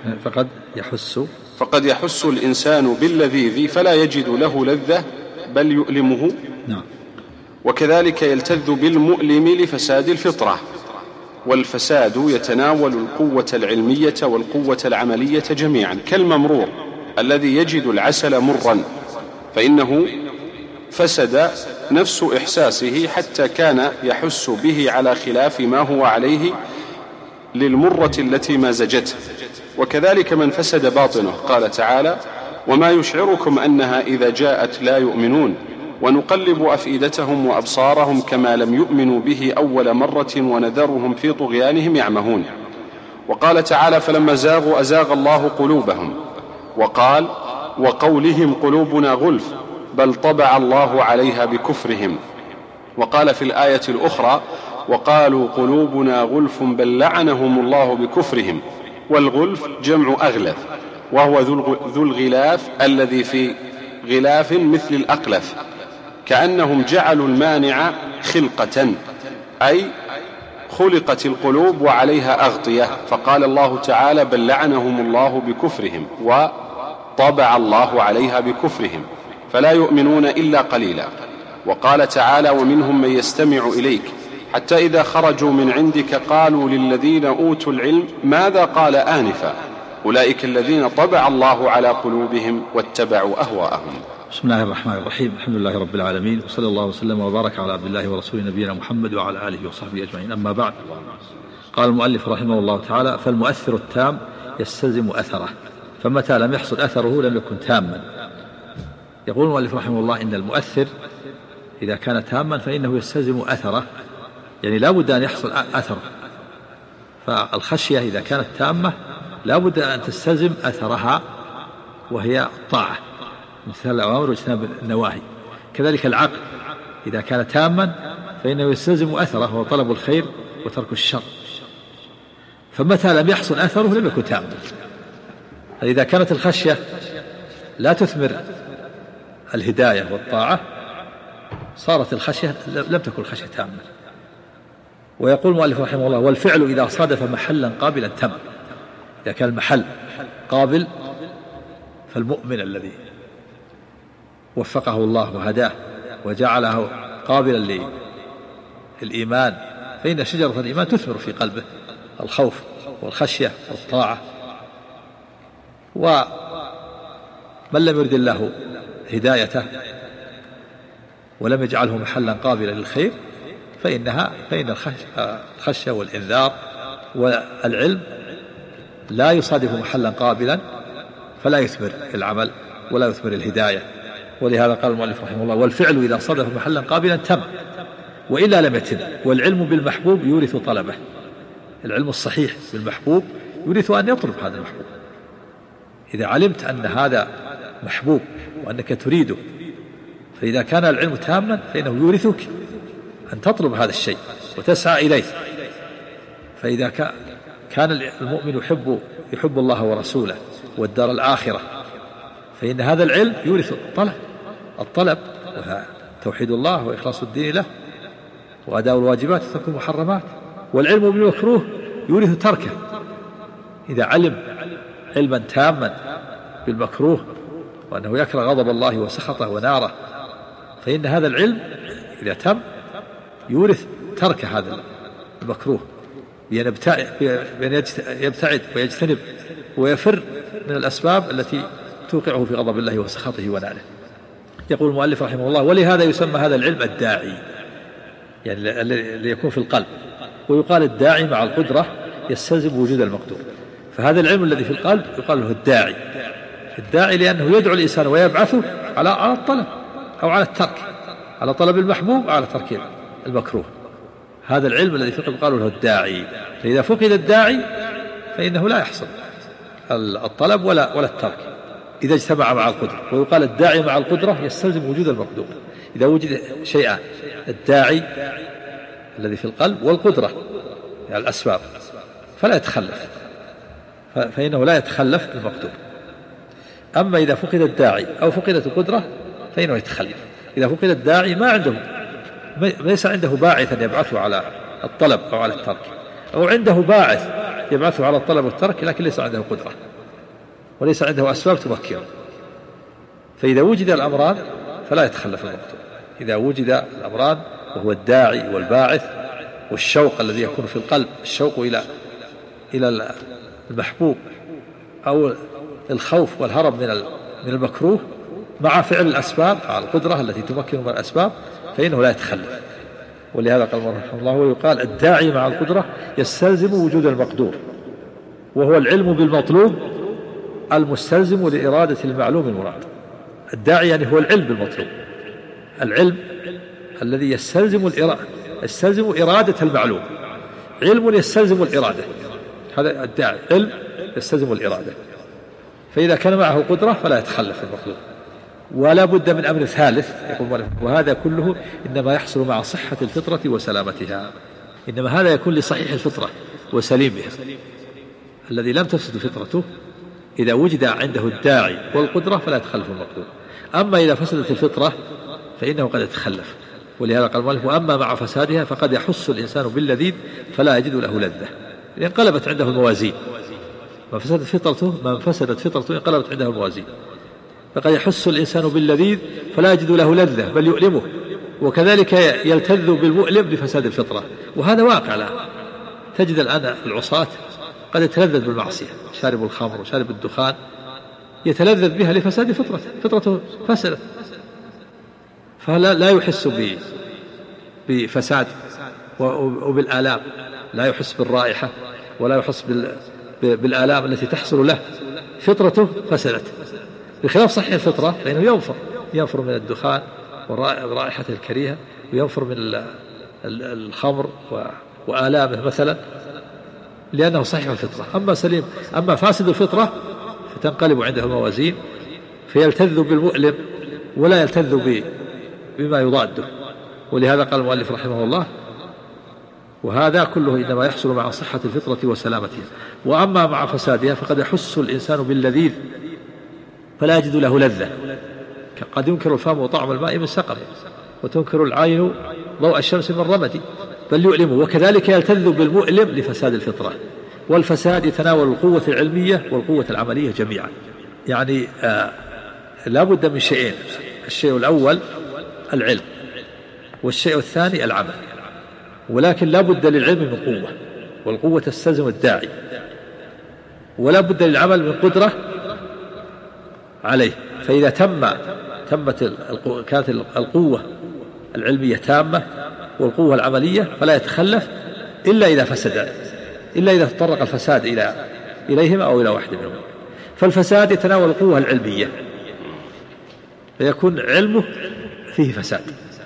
فقد يحس الإنسان باللذيذ فلا يجد له لذة بل يؤلمه. نعم. وكذلك يلتذ بالمؤلم لفساد الفطرة. والفساد يتناول القوة العلمية والقوة العملية جميعا، كالممرور الذي يجد العسل مرا، فإنه فسد نفس إحساسه حتى كان يحس به على خلاف ما هو عليه للمرة التي مازجته. وكذلك من فسد باطنه، قال تعالى: وما يشعركم أنها إذا جاءت لا يؤمنون ونقلب أفئدتهم وأبصارهم كما لم يؤمنوا به أول مرة ونذرهم في طغيانهم يعمهون. وقال تعالى: فلما زاغوا أزاغ الله قلوبهم. وقال: وقولهم قلوبنا غلف بل طبع الله عليها بكفرهم. وقال في الآية الأخرى: وقالوا قلوبنا غلف بل لعنهم الله بكفرهم. والغلف جمع أغلف، وهو ذو الغلاف الذي في غلاف مثل الأقلف، كأنهم جعلوا المانع خلقة، أي خلقت القلوب وعليها أغطية، فقال الله تعالى بل لعنهم الله بكفرهم، وطبع الله عليها بكفرهم فلا يؤمنون إلا قليلا. وقال تعالى ومنهم من يستمع إليك حتى إذا خرجوا من عندك قالوا للذين أوتوا العلم ماذا قال آنفا أولئك الذين طبع الله على قلوبهم واتبعوا أهواءهم. بسم الله الرحمن الرحيم. الحمد لله رب العالمين، وصلى الله وسلم وبارك على عبد الله ورسوله نبينا محمد وعلى آله وصحبه أجمعين. أما بعد، قال المؤلف رحمه الله تعالى: فالمؤثر التام يستلزم أثره، فمتى لم يحصل أثره لم يكن تاما. يقول المؤلف رحمه الله إن المؤثر إذا كان تاما فإنه يستلزم أثره، يعني لا بد أن يحصل أثره. فالخشية إذا كانت تامة لا بد أن تستلزم أثرها، وهي الطاعة، امتثال الأوامر واجتناب النواهي. كذلك العقل إذا كان تاما فإنه يستلزم أثره، وهو طلب الخير وترك الشر. فمتى لم يحصل أثره لم يكن تاما. إذا كانت الخشية لا تثمر الهداية والطاعة صارت الخشية لم تكن خشية تامة. ويقول المؤلف رحمه الله: والفعل إذا صادف محلا قابلا تم. إذا كان المحل قابل فالمؤمن الذي وفقه الله وهداه وجعله قابلا للإيمان فإن شجرة الإيمان تثمر في قلبه الخوف والخشية والطاعة. ومن لم يرد الله هدايته ولم يجعله محلا قابلا للخير فإن الخشية والإنذار والعلم لا يصادف محلا قابلا فلا يثمر العمل ولا يثمر الهداية. ولهذا قال المؤلف رحمه الله: والفعل إذا صادف محلا قابلا تم وإلا لم يتم. والعلم بالمحبوب يورث طلبه. العلم الصحيح بالمحبوب يورث أن يطلب هذا المحبوب. إذا علمت أن هذا محبوب وأنك تريده، فإذا كان العلم تاما فإنه يورثك أن تطلب هذا الشيء وتسعى إليه. فإذا كان المؤمن يحب الله ورسوله والدار الآخرة فإن هذا العلم يورث الطلب توحيد الله وإخلاص الدين له وأداء الواجبات وترك المحرمات. والعلم بالمكروه يورث تركه. إذا علم علما تاما بالمكروه وأنه يكره غضب الله وسخطه وناره فإن هذا العلم إذا تم يورث ترك هذا المكروه، بأن يبتعد ويجتنب ويفر من الأسباب التي توقعه في غضب الله وسخطه وناره. يقول المؤلف رحمه الله: ولهذا يسمى هذا العلم الداعي، يعني اللي يكون في القلب. ويقال الداعي مع القدرة يستلزم وجود المقدور. فهذا العلم الذي في القلب يقال له الداعي لأنه يدعو الإنسان ويبعثه على الطلب أو على الترك، على طلب المحبوب أو على ترك المكروه. هذا العلم الذي في القلب قالوا له الداعي. فإذا فقد الداعي فإنه لا يحصل الطلب ولا الترك إذا اجتمع مع القدرة. ويقال الداعي مع القدرة يستلزم وجود المقدور. إذا وجد شيئان، الداعي الذي في القلب والقدرة يعني الأسباب، فلا يتخلف، فإنه لا يتخلف المقدور. أما إذا فقد الداعي أو فقدت القدرة فإنه يتخلف. إذا فقد الداعي ليس عنده باعثا يبعثه على الطلب أو على الترك، أو عنده باعث يبعثه على الطلب والترك لكن ليس عنده قدرة وليس عنده أسباب تمكنه. فإذا وجد الأمران فلا يتخلف المقدور. إذا وجد الأمران وهو الداعي والباعث والشوق الذي يكون في القلب، الشوق إلى المحبوب أو الخوف والهرب من المكروه مع فعل الأسباب مع القدرة التي تمكن من الأسباب فإنه لا يتخلف. ولهذا قال رحمه الله: ويقال الداعي مع القدرة يستلزم وجود المقدور، وهو العلم بالمطلوب المستلزم لإرادة المعلوم المراد. الداعي يعني هو العلم بالمطلوب، العلم الذي يستلزم إرادة المعلوم. علم يستلزم الإرادة، هذا الداعي، علم يستلزم الإرادة. فإذا كان معه قدرة فلا يتخلف المطلوب. ولا بد من أمر ثالث، يقول وهذا كله إنما يحصل مع صحة الفطرة وسلامتها. إنما هذا يكون لصحيح الفطرة وسليم بها. الذي لم تفسد فطرته إذا وجد عنده الداعي والقدرة فلا يتخلف المقدور. أما إذا فسدت الفطرة فإنه قد يتخلف. ولهذا قال المؤلف: وأما مع فسادها فقد يحس الإنسان باللذيذ فلا يجد له لذة. إذا انقلبت عنده الموازين، من فسدت فطرته انقلبت عنده الموازين، فقد يحس الإنسان باللذيذ فلا يجد له لذة بل يؤلمه، وكذلك يلتذ بالمؤلم لفساد الفطرة. وهذا واقع الآن. تجد الآن العصاة قد يتلذذ بالمعصية، شارب الخمر وشارب الدخان يتلذذ بها لفساد فطرته فسدت، فلا يحس بفساد وبالآلام، لا يحس بالرائحة ولا يحس بالآلام التي تحصل له، فطرته فسدت. بخلاف صحيح الفطرة فإنه ينفر من الدخان ورائحته الكريهة، وينفر من الخمر وآلامه مثلا، لأنه صحيح الفطرة. أما سليم، أما فاسد الفطرة فتنقلب عنده الموازين فيلتذ بالمؤلم ولا يلتذ بما يضاده. ولهذا قال المؤلف رحمه الله: وهذا كله إنما يحصل مع صحة الفطرة وسلامتها. وأما مع فسادها فقد يحس الإنسان باللذيذ فلا يجد له لذة، قد ينكر الفم طعم الماء من سقم، وتنكر العين ضوء الشمس من رمد، بل يؤلمه. وكذلك يلتذ بالمؤلم لفساد الفطرة. والفساد يتناول القوة العلمية والقوة العملية جميعا. يعني لا بد من شيئين: الشيء الأول العلم، والشيء الثاني العمل. ولكن لا بد للعلم من قوة، والقوة تستلزم الداعي، ولا بد للعمل من قدرة عليه. فإذا كانت القوة العلمية تامة والقوة العملية فلا يتخلف إلا إذا تطرق الفساد إليهما أو إلى واحد منهم. فالفساد يتناول القوة العلمية، فيكون علمه فيه فساد،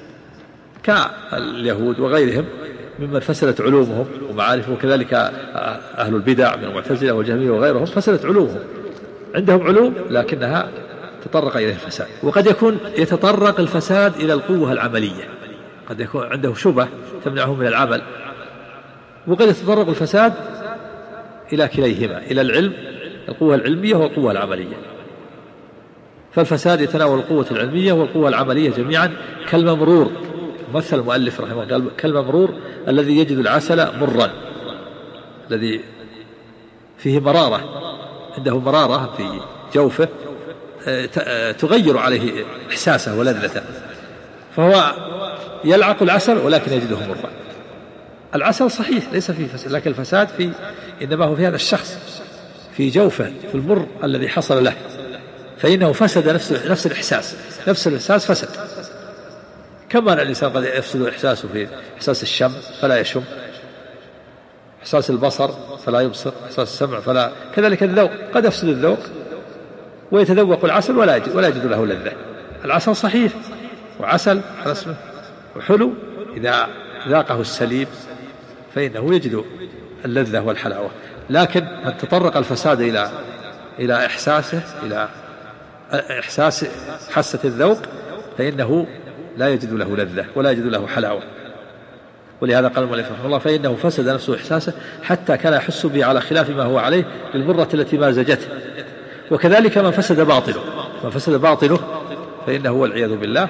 كاليهود وغيرهم ممن فسدت علومهم ومعارفهم، وكذلك أهل البدع من المعتزلة والجهمية وغيرهم فسدت علومهم، عندهم علوم لكنها تطرق إليه الفساد. وقد يكون يتطرق الفساد إلى القوة العملية، قد يكون عنده شبهة تمنعه من العمل، وقد يتطرق الفساد إلى كليهما، إلى العلم، القوة العلمية والقوة العملية. فالفساد يتناول القوة العلمية والقوة العملية جميعا، كالممرور. مثل المؤلف رحمه الله قال: كالممرور الذي يجد العسل مرا، الذي فيه مرارة، عنده مرارة في جوفه تغير عليه إحساسه ولذته، فهو يلعق العسل ولكن يجده مرا. العسل صحيح ليس فيه فساد، لكن الفساد إنما هو في هذا الشخص، في جوفه، في المر الذي حصل له، فإنه فسد نفس الإحساس فسد. كما أن الإنسان قد يفسد إحساسه في إحساس الشم فلا يشم، إحساس البصر فلا يبصر، إحساس السمع فلا، كذلك الذوق قد يفسد الذوق ويتذوق العسل ولا يجد له لذة. العسل صحيح وعسل رسمه وحلو، إذا ذاقه السليم فإنه يجد اللذة والحلاوة. لكن من تطرق الفساد إلى إحساسه، إلى إحساس حاسة الذوق، فإنه لا يجد له لذة ولا يجد له حلاوة. ولهذا قال المؤلف رحمه الله: فإنه فسد نفسه إحساسه حتى كان يحس به على خلاف ما هو عليه بالمرة التي مازجته. وكذلك من فسد باطنه فإنه والعياذ بالله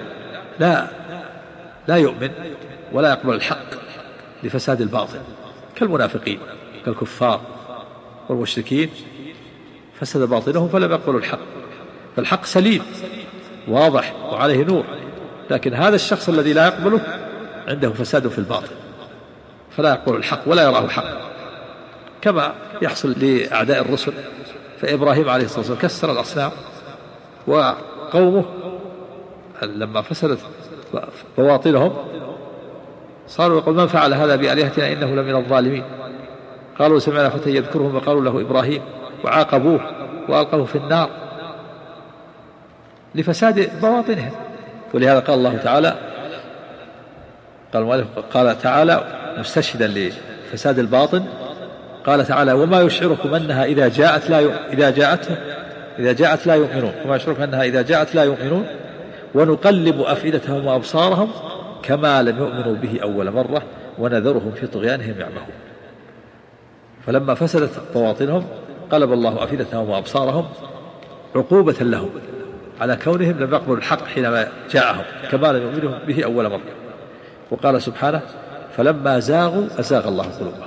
لا يؤمن ولا يقبل الحق لفساد الباطن، كالمنافقين كالكفار والمشركين، فسد باطنهم فلم يقبلوا الحق. فالحق سليم واضح وعليه نور، لكن هذا الشخص الذي لا يقبله عنده فساد في الباطن، فلا يقبل الحق ولا يراه حق، كما يحصل لأعداء الرسل. فإبراهيم عليه الصلاة والسلام كسر الأصنام، وقومه لما فسدت بواطنهم صاروا يقول: من فعل هذا بآلهتنا إنه لمن الظالمين. قالوا: سمعنا فتى يذكرهم وقالوا له إبراهيم، وعاقبوه وألقوه في النار لفساد بواطنهم. ولهذا قال الله تعالى، قال تعالى مستشهدا لفساد الباطن، قال تعالى: وما يشعركم أنها إذا جاءت لا يؤمنون، وما يشعركم أنها إذا جاءت لا يؤمنون، ونقلب أفئدتهم وأبصارهم كما لم يؤمنوا به أول مرة ونذرهم في طغيانهم يعمهون. فلما فسدت بواطنهم قلب الله أفئدتهم وأبصارهم عقوبة لهم على كونهم لم يقبلوا الحق حينما جاءهم كما لم يؤمنوا به أول مرة. وقال سبحانه فلما زاغوا أزاغ الله قلوبهم.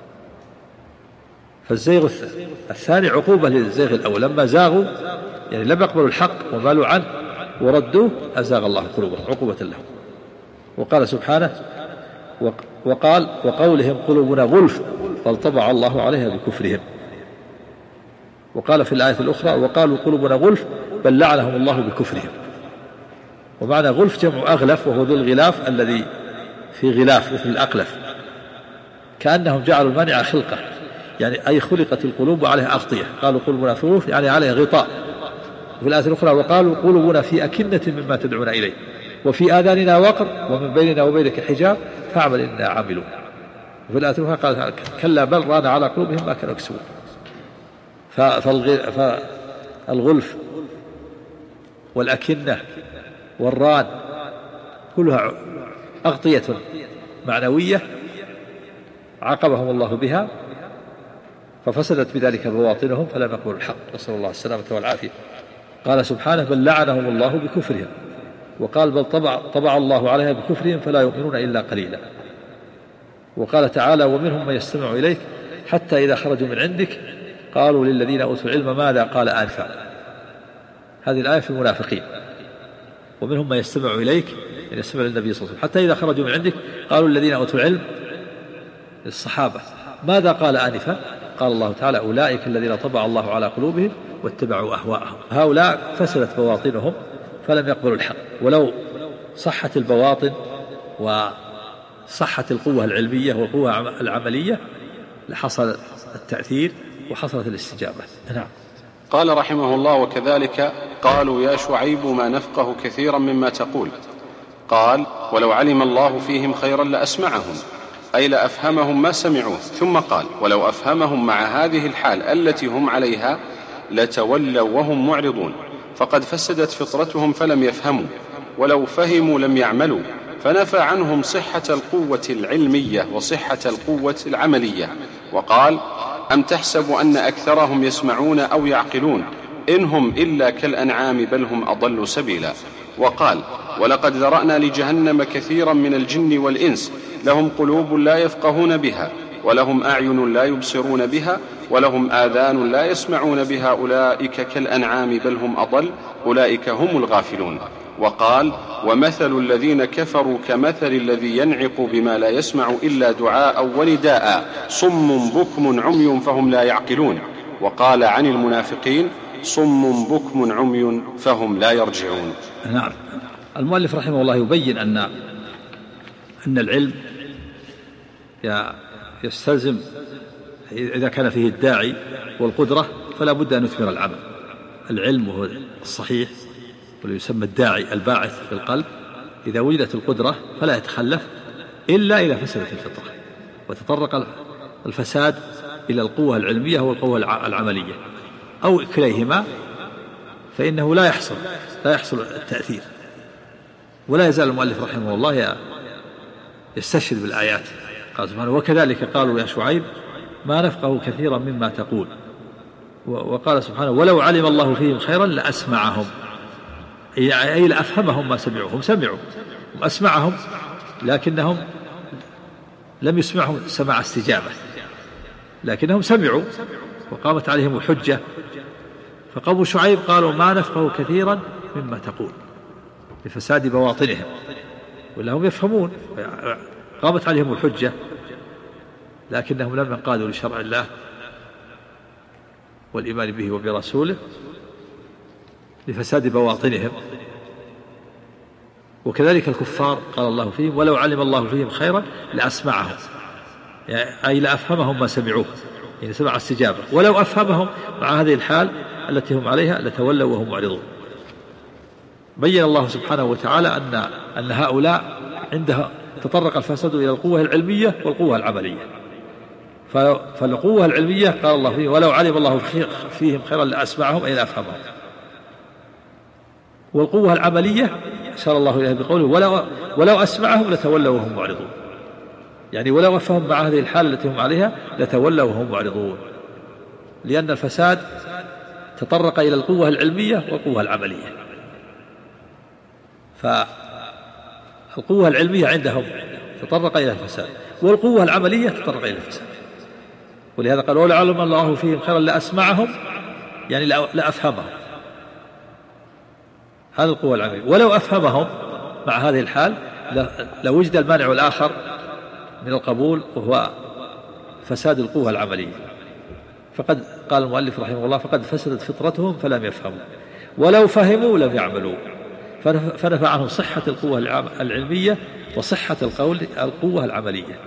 فالزيغ الثاني عقوبة للزيغ الأول، لما زاغوا يعني لم يقبلوا الحق ومالوا عنه وردوه أزاغ الله قلوبهم عقوبة لهم. وقال سبحانه وقال وقولهم قلوبنا غلف بل طبع الله عليها بكفرهم. وقال في الآية الأخرى وقالوا قلوبنا غلف بل لعنهم الله بكفرهم. ومعنى غلف جمع أغلف وهو ذو الغلاف الذي في غلاف مثل الأقلف، كأنهم جعلوا المانع خلقة يعني أي خلقت القلوب عليها أغطية، قالوا قلوبنا ثلوث يعني عليها غطاء. وفي الآية الأخرى وقالوا قلوبنا في أكنة مما تدعون إليه وفي آذاننا وقر ومن بيننا وبينك حجاب فاعمل إنا عاملون. وفي الآية الأخرى قال كلا بل ران على قلوبهم ما كانوا يكسبون. فالغلف والأكنة والران كلها أغطية معنوية عاقبهم الله بها ففسدت بذلك بواطنهم فلم يقبلوا الحق، نسأل الله السلامة والعافية. قال سبحانه بل لعنهم الله بكفرهم. وقال بل طبع الله عليها بكفرهم فلا يؤمنون إلا قليلا. وقال تعالى ومنهم من يستمع إليك حتى إذا خرجوا من عندك قالوا للذين أوتوا العلم ماذا قال آنفا. هذه الآية في المنافقين. ومنهم من يستمع إليك يعني يستمع للنبي صلى الله عليه وسلم حتى إذا خرجوا من عندك قالوا الذين أوتوا العلم للصحابة ماذا قال آنفا. قال الله تعالى أولئك الذين طبع الله على قلوبهم واتبعوا أهواءهم. هؤلاء فسدت بواطنهم فلم يقبلوا الحق. ولو صحت البواطن وصحت القوة العلمية والقوة العملية لحصل التأثير وحصلت الاستجابة. نعم. قال رحمه الله وكذلك قالوا يا شعيب ما نفقه كثيرا مما تقول. قال ولو علم الله فيهم خيرا لأسمعهم أي لأفهمهم ما سمعوه. ثم قال ولو أفهمهم مع هذه الحال التي هم عليها لتولوا وهم معرضون فقد فسدت فطرتهم فلم يفهموا، ولو فهموا لم يعملوا، فنفى عنهم صحة القوة العلمية وصحة القوة العملية. وقال أم تحسب أن أكثرهم يسمعون أو يعقلون إنهم إلا كالأنعام بل هم أضل سبيلا. وقال ولقد ذرأنا لجهنم كثيرا من الجن والإنس لهم قلوب لا يفقهون بها ولهم أعين لا يبصرون بها ولهم آذان لا يسمعون بها أولئك كالأنعام بل هم أضل أولئك هم الغافلون. وقال ومثل الذين كفروا كمثل الذي ينعق بما لا يسمع إلا دعاء ونداء صم بكم عمي فهم لا يعقلون. وقال عن المنافقين صم بكم عمي فهم لا يرجعون. نعم. المؤلف رحمه الله يبين أن العلم يستلزم إذا كان فيه الداعي والقدرة فلا بد أن يثمر العمل. العلم وهو الصحيح واللي يسمى الداعي الباعث في القلب إذا وجدت القدرة فلا يتخلف إلا إذا فسدت الفطرة وتطرق الفساد إلى القوة العلمية والقوة العملية أو كليهما فإنه لا يحصل التأثير. ولا يزال المؤلف رحمه الله يستشهد بالآيات. قال سبحانه وكذلك قالوا يا شعيب ما نفقه كثيرا مما تقول. وقال سبحانه ولو علم الله فيهم خيرا لأسمعهم أي لأفهمهم ما سمعوا. هم سمعوا هم أسمعهم لكنهم لم يسمعهم سماع استجابة لكنهم سمعوا وقامت عليهم الحجة. فقوم شعيب قالوا ما نفقه كثيرا مما تقول لفساد بواطنهم ولا هم يفهمون قامت عليهم الحجة لكنهم لم ينقادوا لشرع الله والإيمان به وبرسوله لفساد بواطنهم. وكذلك الكفار قال الله فيهم ولو علم الله فيهم خيرا لأسمعهم أي لأفهمهم ما سمعوه يعني سمع استجابة. ولو أفهمهم مع هذه الحال التي هم عليها لتولوا وهم معرضون. بين الله سبحانه وتعالى أن هؤلاء عندها تطرق الفساد إلى القوة العلمية والقوة العملية. فالقوة العلمية قال الله فيه ولو علم الله فيهم خيرا لأسمعهم أي لأفهمهم. والقوة العملية أشار الله إليها بقوله ولو أسمعهم لتولوا وهم معرضون. يعني ولو وفهم مع هذه الحالة التي هم عليها لتولوا وهم معرضون، لأن الفساد تطرق إلى القوة العلمية والقوة العملية. فالقوة العلمية عندهم تطرق إلى الفساد، والقوة العملية تطرق إلى الفساد. ولهذا قال ولو علم الله فيهم خيرا لأسمعهم، يعني لأفهمهم. هذه القوة العملية. ولو أفهمهم مع هذه الحال لوجد المانع الآخر من القبول، وهو فساد القوة العملية. فقد قال المؤلف رحمه الله فقد فسدت فطرتهم فلم يفهموا، ولو فهموا لم يعملوا، فنفى عنهم صحة القوة العلمية وصحة القوة العملية.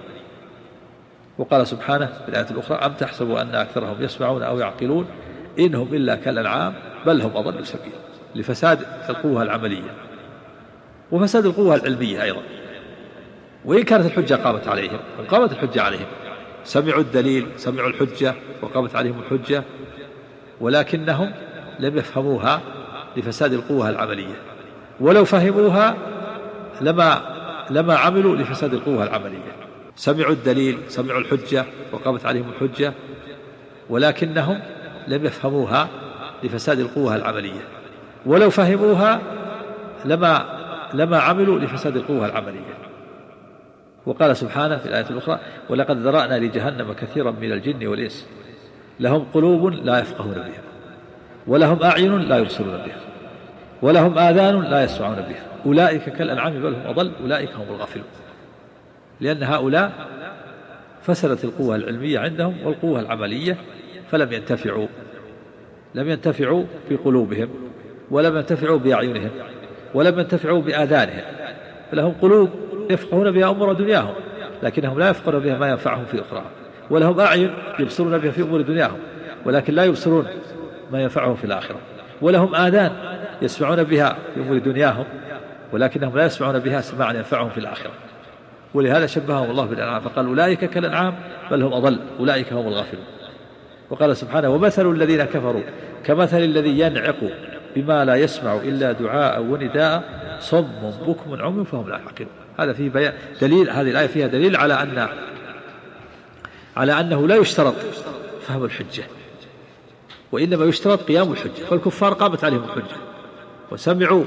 وقال سبحانه في الآية الأخرى أم تحسبوا أن أكثرهم يسمعون أو يعقلون إنهم إلا كالأنعام بل هم أضل سبيلا، لفساد القوة العملية وفساد القوة العلمية أيضا. وإن كانت الحجة قامت عليهم وقامت الحجة عليهم، سمعوا الدليل سمعوا الحجة وقامت عليهم الحجة، ولكنهم لم يفهموها لفساد القوة العملية، ولو فهموها لما عملوا لفساد القوة العملية. سمعوا الدليل سمعوا الحجة وقامت عليهم الحجة، ولكنهم لم يفهموها لفساد القوة العملية، ولو فهموها لما عملوا لفساد القوة العملية. وقال سبحانه في الآية الأخرى ولقد ذرأنا لجهنم كثيرا من الجن والإنس لهم قلوب لا يفقهون بها ولهم أعين لا يبصرون بها ولهم آذان لا يسمعون بها أولئك كالأنعام بل هم أضل أولئك هم الغافلون. لأن هؤلاء فسدت القوة العلمية عندهم والقوة العملية، فلم ينتفعوا بقلوبهم ولم ينتفعوا بأعينهم ولم ينتفعوا بآذانهم. فلهم قلوب يفقهون بها أمور دنياهم لكنهم لا يفقهون بها ما ينفعهم في أخراهم، ولهم أعين يبصرون بها في أمور دنياهم ولكن لا يبصرون ما ينفعهم في الآخرة، ولهم آذان يسمعون بها في أمور دنياهم ولكنهم لا يسمعون بها سماعا ينفعهم في الآخرة. ولهذا شبههم الله بالأنعام فقال أولئك كالأنعام بل هم أضل أولئك هم الغافلون. وقال سبحانه ومثل الذين كفروا كمثل الذي ينعق بما لا يسمع إلا دعاء ونداء صم بكم عمي فهم لا يعقلون. هذا فيه دليل، هذه الآية فيها دليل على أنه لا يشترط فهم الحجة وإنما يشترط قيام الحجة. فالكفار قامت عليهم الحجة وسمعوا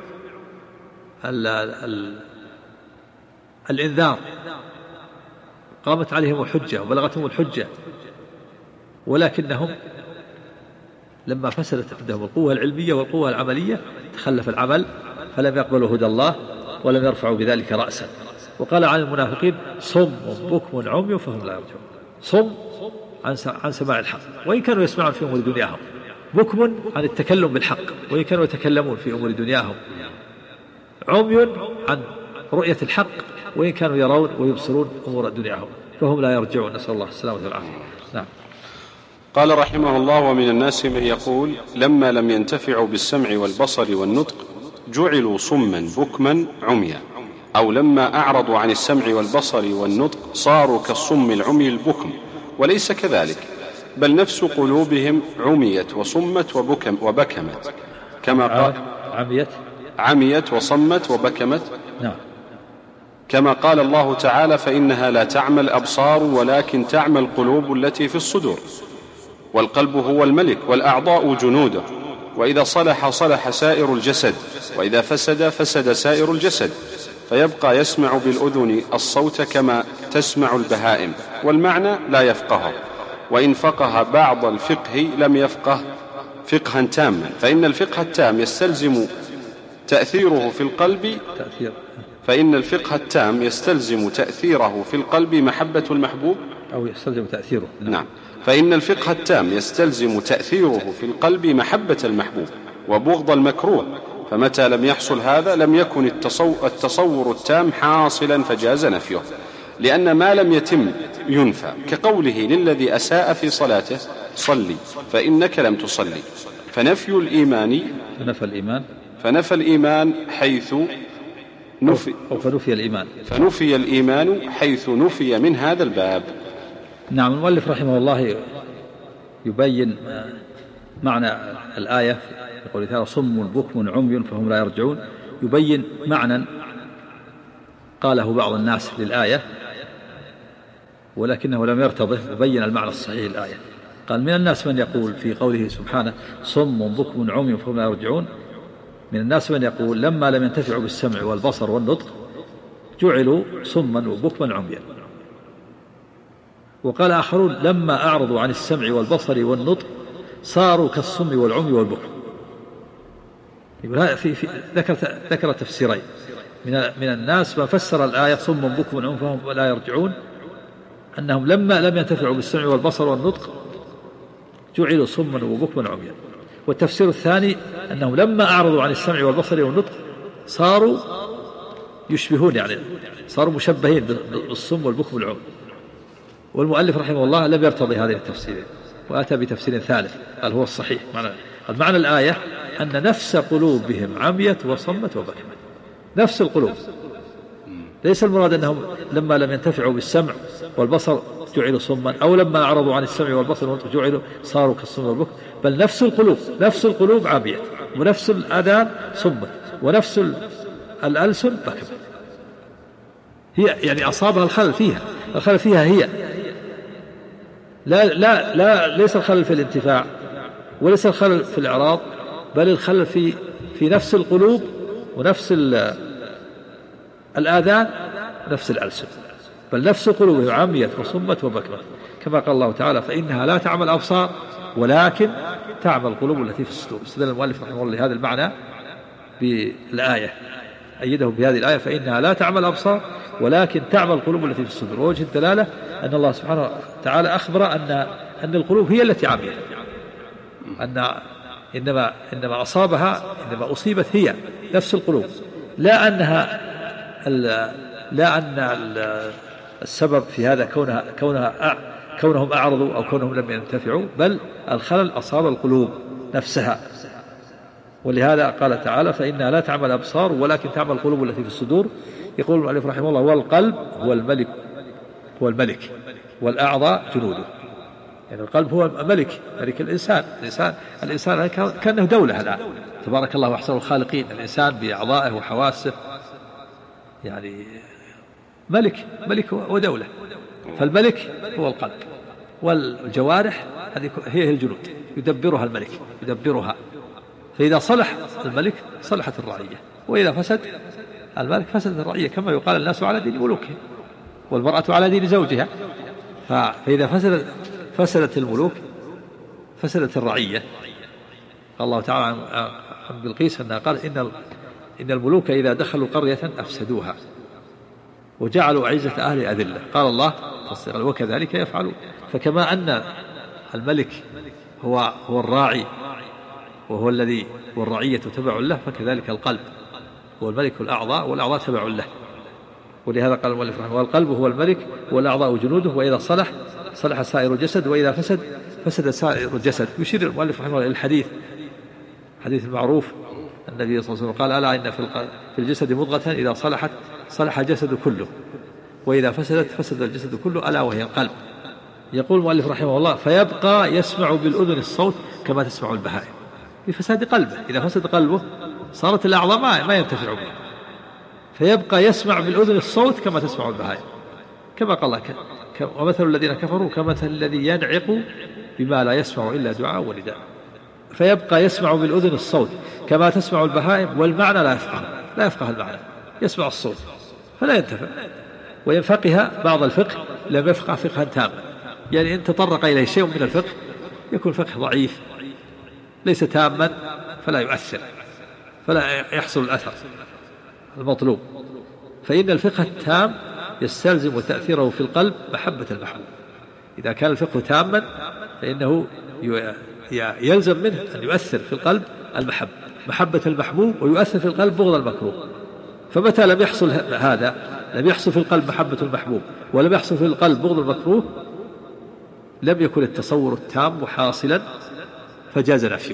الإنذار، قامت عليهم الحجة وبلغتهم الحجة، ولكنهم لما فسدت عندهم القوة العلمية والقوة العملية تخلف العمل فلم يقبلوا هدى الله ولم يرفعوا بذلك رأسا. وقال عن المنافقين صم بكم عمي فهم لا يرجعون. صم عن سماع الحق وإن كانوا يسمعون في أمور دنياهم، بكم عن التكلم بالحق وإن كانوا يتكلمون في أمور دنياهم، عمي عن رؤية الحق وإن كانوا يرون ويبصرون أمور دنياهم، فهم لا يرجعون. نسأل الله السلامة والعافية. نعم. قال رحمه الله ومن الناس من يقول لما لم ينتفعوا بالسمع والبصر والنطق جعلوا صما بكما عميا، أو لما أعرضوا عن السمع والبصر والنطق صاروا كالصم العمي البكم، وليس كذلك، بل نفس قلوبهم عميت وصمت وبكمت كما قال عميت وصمت وبكمت. نعم. كما قال الله تعالى فإنها لا تعمى الأبصار ولكن تعمى القلوب التي في الصدور. والقلب هو الملك والأعضاء جنوده، وإذا صلح صلح سائر الجسد وإذا فسد فسد سائر الجسد، فيبقى يسمع بالأذن الصوت كما تسمع البهائم، والمعنى لا يفقهه، وإن فقه بعض الفقه لم يفقه فقها تاما، فإن الفقه التام يستلزم تأثيره في القلب فإن الفقه التام يستلزم تأثيره في القلب محبة المحبوب أو يستلزم تأثيره. نعم. فإن الفقه التام يستلزم تأثيره في القلب محبة المحبوب وبغض المكروه، فمتى لم يحصل هذا لم يكن التصور التام حاصلا فجاز نفيه، لأن ما لم يتم ينفى، كقوله للذي أساء في صلاته صلي فإنك لم تصلي. فنفي الإيمان حيث فنفي الإيمان حيث نفي من هذا الباب. نعم. المؤلف رحمه الله يبين معنى الآية يقول تعالى صم بكم عمي فهم لا يرجعون، يبين معنى قاله بعض الناس للآية ولكنه لم يرتضه وبين المعنى الصحيح للآية. قال من الناس من يقول في قوله سبحانه صم بكم عمي فهم لا يرجعون، من الناس من يقول لما لم ينتفعوا بالسمع والبصر والنطق جعلوا صما وبكما عميا. وقال آخرون لما أعرضوا عن السمع والبصر والنطق صاروا كالصم والعمي والبكم. ذكر تفسيرين. من الناس ما فسر الآية صم بكم عمي فهم لا يرجعون أنهم لما لم ينتفعوا بالسمع والبصر والنطق جعلوا صما وبكما عميا. والتفسير الثاني أنهم لما أعرضوا عن السمع والبصر والنطق صاروا يشبهون، يعني صاروا مشبهين بالصم والبكم والعمي. والمؤلف رحمه الله لم يرتضي هذه التفسيرين وأتى بتفسير ثالث قال هو الصحيح. معنى الآية أن نفس قلوبهم عميت وصمت وبكمت، نفس القلوب. ليس المراد أنهم لما لم ينتفعوا بالسمع والبصر جعلوا صما، أو لما أعرضوا عن السمع والبصر والنطق جعلوا صاروا كالصم والبكم، بل نفس القلوب عميت، ونفس الآذان صمت، ونفس الألسن بكمت. هي يعني أصابها الخلل فيها هي، لا ليس الخلل في الانتفاع وليس الخلل في الإعراض، بل الخلل في نفس القلوب ونفس الآذان ونفس الألسن. بل نفس القلوب عميت وصمت وبكمت، كما قال الله تعالى فإنها لا تعمى الأبصار ولكن تعمى القلوب التي في الصدور. استدل المؤلف رحمه الله لهذا المعنى بالآية، أيده بهذه الآية فإنها لا تعمى الأبصار ولكن تعمى القلوب التي في الصدور. ووجه الدلالة أن الله سبحانه وتعالى أخبر أن القلوب هي التي عميت، أن إنما أصيبت هي نفس القلوب، لا أن السبب في هذا كونهم أعرضوا أو كونهم لم ينتفعوا، بل الخلل أصاب القلوب نفسها. ولهذا قال تعالى فإنها لا تعمى الأبصار ولكن تعمى القلوب التي في الصدور. يقول المؤلف رحمه الله والقلب هو الملك والأعضاء جنوده. يعني القلب هو ملك الإنسان كأنه دولة الآن، تبارك الله أحسن الخالقين. الإنسان بأعضائه وحواسه يعني ملك ودولة. فالملك هو القلب، والجوارح هذه هي الجنود يدبرها الملك يدبرها. فإذا صلح الملك صلحت الرعية، وإذا فسد الملك فسدت الرعية، كما يقال الناس على دين ملوكهم والمرأة على دين زوجها. فإذا فسدت الملوك فسدت الرعية. قال الله تعالى عن بلقيس أنها قال إن الملوك إذا دخلوا قرية أفسدوها وجعلوا أعزة أهل أذلة. قال الله وكذلك يفعلون. فكما أن الملك هو الراعي وهو الذي والرعية تبع له، فكذلك القلب هو الملك والأعضاء تبع له. ولهذا قال المؤلف رحمه الله والقلب هو الملك والأعضاء جنوده، وإذا صلح سائر الجسد وإذا فسد سائر الجسد. يشير المؤلف رحمه الله إلى الحديث المعروف النبي صلى الله عليه وسلم قال ألا إن في الجسد مضغة إذا صلحت صلح الجسد كله وإذا فسد الجسد كله ألا وهي القلب. يقول المؤلف رحمه الله فيبقى يسمع بالأذن الصوت كما تسمع البهائم، بفساد قلبه. إذا فسد قلبه صارت الأعضاء ما ينتفع بها، فيبقى يسمع بالأذن الصوت كما تسمع البهائم، كما قال الله ومثل الذين كفروا كمثل الذي ينعق بما لا يسمع إلا دعاء ونداء. فيبقى يسمع بالأذن الصوت كما تسمع البهائم، والمعنى لا يفقه المعنى، يسمع الصوت فلا ينتفع. وإن فقه بعض الفقه لم يفقه فقها تاما، يعني إن تطرق إليه شيء من الفقه يكون فقه ضعيف ليس تاما فلا يؤثر، فلا يحصل الأثر المطلوب. فإن الفقه التام يستلزم تأثيره في القلب محبة المحبوب. إذا كان الفقه تاما فإنه يلزم منه أن يؤثر في القلب محبة المحبوب، ويؤثر في القلب بغض المكروه. فمتى لم يحصل هذا، لم يحصل في القلب محبة المحبوب ولم يحصل في القلب بغض المكروه، لم يكن التصور التام حاصلا فجاز نفيه.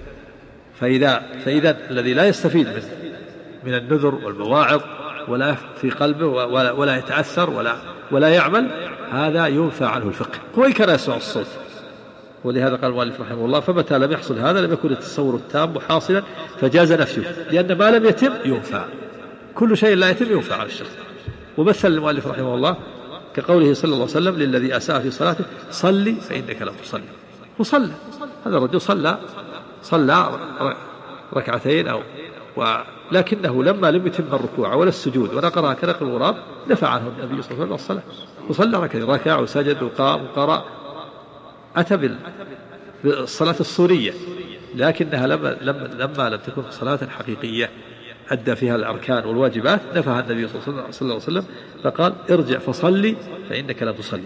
فإذا الذي لا يستفيد من النذر والمواعظ ولا في قلبه ولا يتأثر ولا يعمل، هذا ينفى عنه الفقه وإن كان يسمع الصوت. ولهذا قال المؤلف رحمه الله فمتى لم يحصل هذا لم يكن التصور التام حاصلا فجاز نفيه، لأن ما لم يتم ينفى، كل شيء لا يتم ينفى عن الشخص. ومثل المؤلف رحمه الله كقوله صلى الله عليه وسلم للذي أساء في صلاته صلي فإنك لم تصلي. وصلى هذا الرجل صلى ركعتين لكنه لما لم يتم الركوع ولا السجود ولا قرأ كنق الغراب دفع عنه النبي صلى الله عليه وسلم الصلاة وصلى ركعتين، ركع وسجد وقام وقرأ، أتى بالصلاة الصورية، لكنها لما لم تكن صلاة حقيقية أدى فيها الأركان والواجبات نفاها النبي صلى الله عليه وسلم فقال ارجع فصلي فإنك لم تصلي.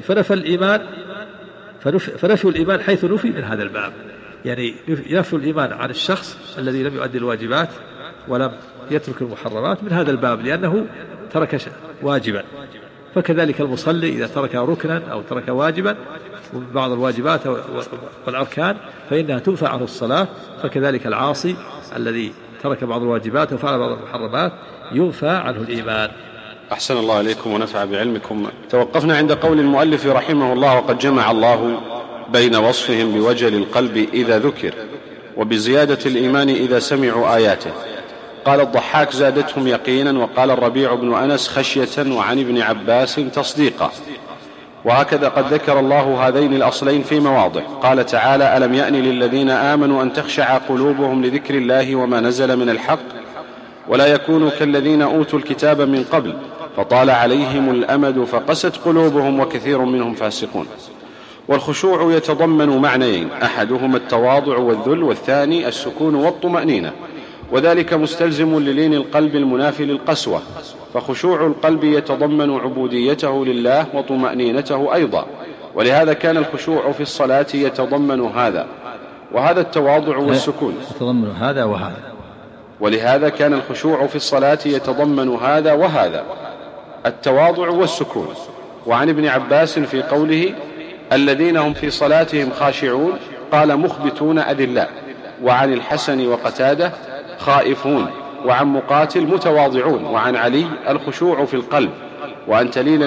فنفي الإيمان حيث نفي من هذا الباب، يعني ينفي الإيمان عن الشخص الذي لم يؤدي الواجبات ولم يترك المحرمات من هذا الباب لأنه ترك واجبا. فكذلك المصلي إذا ترك ركنا أو ترك واجبا ومن بعض الواجبات والأركان فإنها تنفع عنه الصلاة، فكذلك العاصي الذي ترك بعض الواجبات وفعل بعض المحرمات ينفى عنه الإيمان. أحسن الله إليكم ونفع بعلمكم. توقفنا عند قول المؤلف رحمه الله: وقد جمع الله بين وصفهم بوجل القلب إذا ذكر وبزيادة الإيمان إذا سمعوا آياته. قال الضحاك: زادتهم يقينا. وقال الربيع بن أنس: خشية. وعن ابن عباس: تصديقا. وهكذا قد ذكر الله هذين الأصلين في مواضع. قال تعالى: ألم يأن للذين آمنوا أن تخشع قلوبهم لذكر الله وما نزل من الحق ولا يكونوا كالذين أوتوا الكتاب من قبل فطال عليهم الأمد فقست قلوبهم وكثير منهم فاسقون. والخشوع يتضمن معنيين: أحدهما التواضع والذل، والثاني السكون والطمأنينة، وذلك مستلزم للين القلب المنافي للقسوة. فخشوع القلب يتضمن عبوديته لله وطمأنينته أيضا، ولهذا كان الخشوع في الصلاة يتضمن هذا وهذا التواضع والسكون، يتضمن هذا وهذا. ولهذا كان الخشوع في الصلاة يتضمن هذا وهذا التواضع والسكون. وعن ابن عباس في قوله: الذين هم في صلاتهم خاشعون، قال: مخبتون أذلاء. وعن الحسن وقتادة: خائفون. وعن مقاتل: متواضعون. وعن علي: الخشوع في القلب، وأن تلين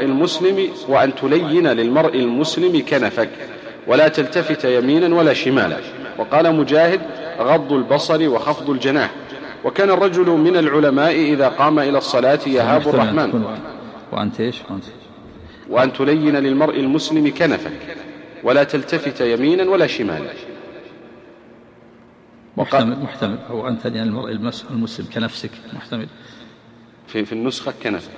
للمرء المسلم كنفك ولا تلتفت يمينا ولا شمالا. وقال مجاهد: غض البصر وخفض الجناح. وكان الرجل من العلماء إذا قام إلى الصلاة يهاب الرحمن. وأن تلين للمرء المسلم كنفك ولا تلتفت يمينا ولا شمالا. محتمل أو أن تلين المرء المسلم كنفسك، محتمل في النسخة كنفك،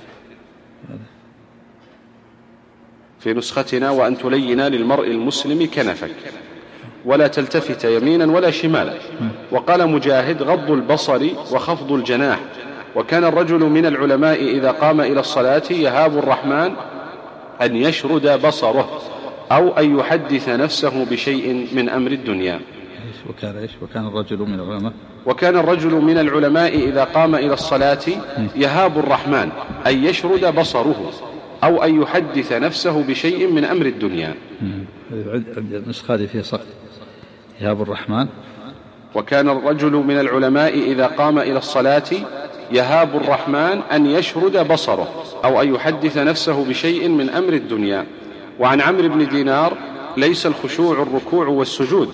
في نسختنا: وأن تلين للمرء المسلم كنفك ولا تلتفت يمينا ولا شمالا. وقال مجاهد: غض البصر وخفض الجناح. وكان الرجل من العلماء إذا قام إلى الصلاة يهاب الرحمن أن يشرد بصره أو أن يحدث نفسه بشيء من أمر الدنيا. وكان الرجل من العلماء إذا قام إلى الصلاة يهاب الرحمن أن يشرد بصره أو أن يحدث نفسه بشيء من أمر الدنيا. النسخة فيها سقط يهاب الرحمن. وكان الرجل من العلماء إذا قام إلى الصلاة يهاب الرحمن أن يشرد بصره أو أن يحدث نفسه بشيء من أمر الدنيا. وعن عمرو بن دينار: ليس الخشوع الركوع والسجود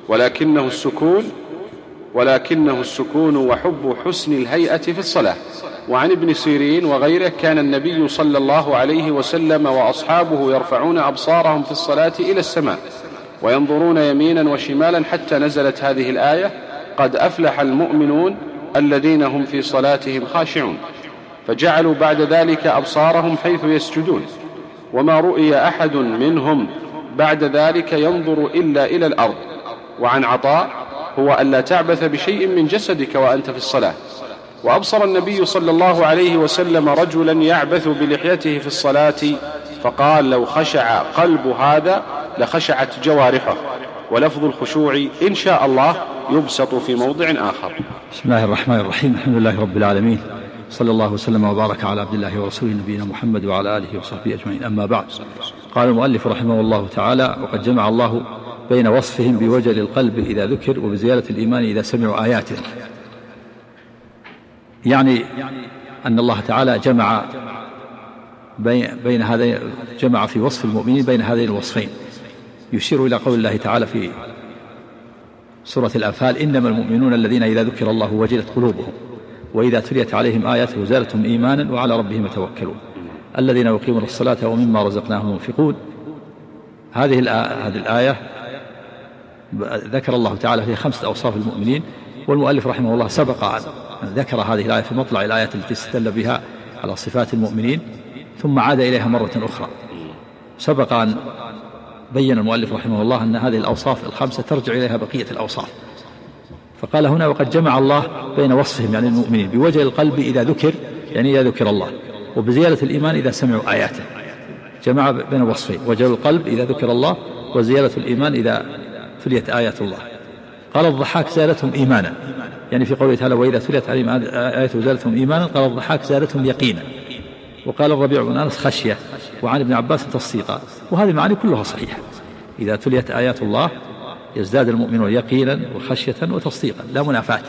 ولكنه السكون وحب حسن الهيئة في الصلاة. وعن ابن سيرين وغيره: كان النبي صلى الله عليه وسلم وأصحابه يرفعون أبصارهم في الصلاة إلى السماء وينظرون يمينا وشمالا حتى نزلت هذه الآية: قد أفلح المؤمنون الذين هم في صلاتهم خاشعون. فجعلوا بعد ذلك أبصارهم حيث يسجدون، وما رؤي أحد منهم بعد ذلك ينظر إلا إلى الأرض. وعن عطاء: هو ألا تعبث بشيء من جسدك وأنت في الصلاة. وأبصر النبي صلى الله عليه وسلم رجلا يعبث بلحيته في الصلاة فقال: لو خشع قلب هذا لخشعت جوارحه. ولفظ الخشوع إن شاء الله يبسط في موضع آخر. بسم الله الرحمن الرحيم. الحمد لله رب العالمين، صلى الله وسلم وبارك على عبد الله ورسوله نبينا محمد وعلى آله وصحبه أجمعين. أما بعد، قال المؤلف رحمه الله تعالى: وقد جمع الله بين وصفهم بوجل القلب إذا ذكر وبزيادة الإيمان إذا سمعوا آياته. يعني أن الله تعالى جمع في وصف المؤمنين بين هذين الوصفين، يشير إلى قول الله تعالى في سورة الأنفال: إنما المؤمنون الذين إذا ذكر الله وجلت قلوبهم وإذا تليت عليهم آياته زادتهم إيمانا وعلى ربهم يتوكلون. الذين يقيمون الصلاة ومما رزقناهم ينفقون. هذه الآية ذكر الله تعالى فيها 5 أوصاف المؤمنين، والمؤلف رحمه الله سبق أن ذكر هذه الآية في مطلع الآيات التي استدل بها على صفات المؤمنين، ثم عاد إليها مرة أخرى. سبق أن بين المؤلف رحمه الله أن هذه الأوصاف ال5 ترجع إليها بقية الأوصاف، فقال هنا: وقد جمع الله بين وصفهم يعني المؤمنين بوجل القلب إذا ذكر، يعني إذا ذكر الله، وبزيادة الإيمان إذا سمعوا آياته. جمع بين وصفين: وجل القلب إذا ذكر الله، وزيادة الإيمان إذا تليت آيات الله. قال الضحاك: زادتهم إيمانا، يعني في قوله تعالى: وإذا تليت عليهم آياته زادتهم إيمانا. قال الضحاك: زادتهم يقينا. وقال الربيع بن أنس: خشية. وعن ابن عباس: تصديقا. وهذه المعاني كلها صحيحة. إذا تليت آيات الله يزداد المؤمنون يقينا وخشية وتصديقا، لا منافاة.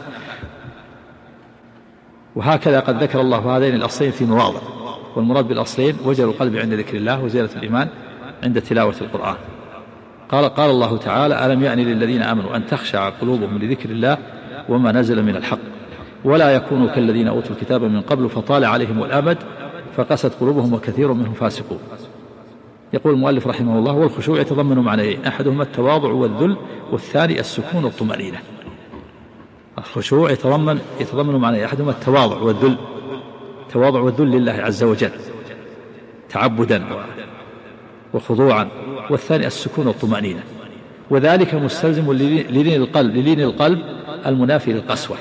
وهكذا قد ذكر الله هذين الأصلين في مواضع، والمراد بالأصلين وجل القلب عند ذكر الله، وزيادة الإيمان عند تلاوة القرآن. قال الله تعالى: ألم يأن للذين آمنوا أن تخشع قلوبهم لذكر الله وما نزل من الحق ولا يكونوا كالذين أوتوا الكتاب من قبل فطال عليهم الأمد فقست قلوبهم وكثير منهم فاسقون. يقول المؤلف رحمه الله: والخشوع يتضمن معنيين: أحدهما التواضع والذل، والثاني السكون والطمأنينة. الخشوع يتضمن معنيين: أحدهما التواضع والذل، التواضع والذل لله عز وجل تعبدا وخضوعا، والثاني السكون والطمأنينة، وذلك مستلزم للين القلب المنافي للقسوة.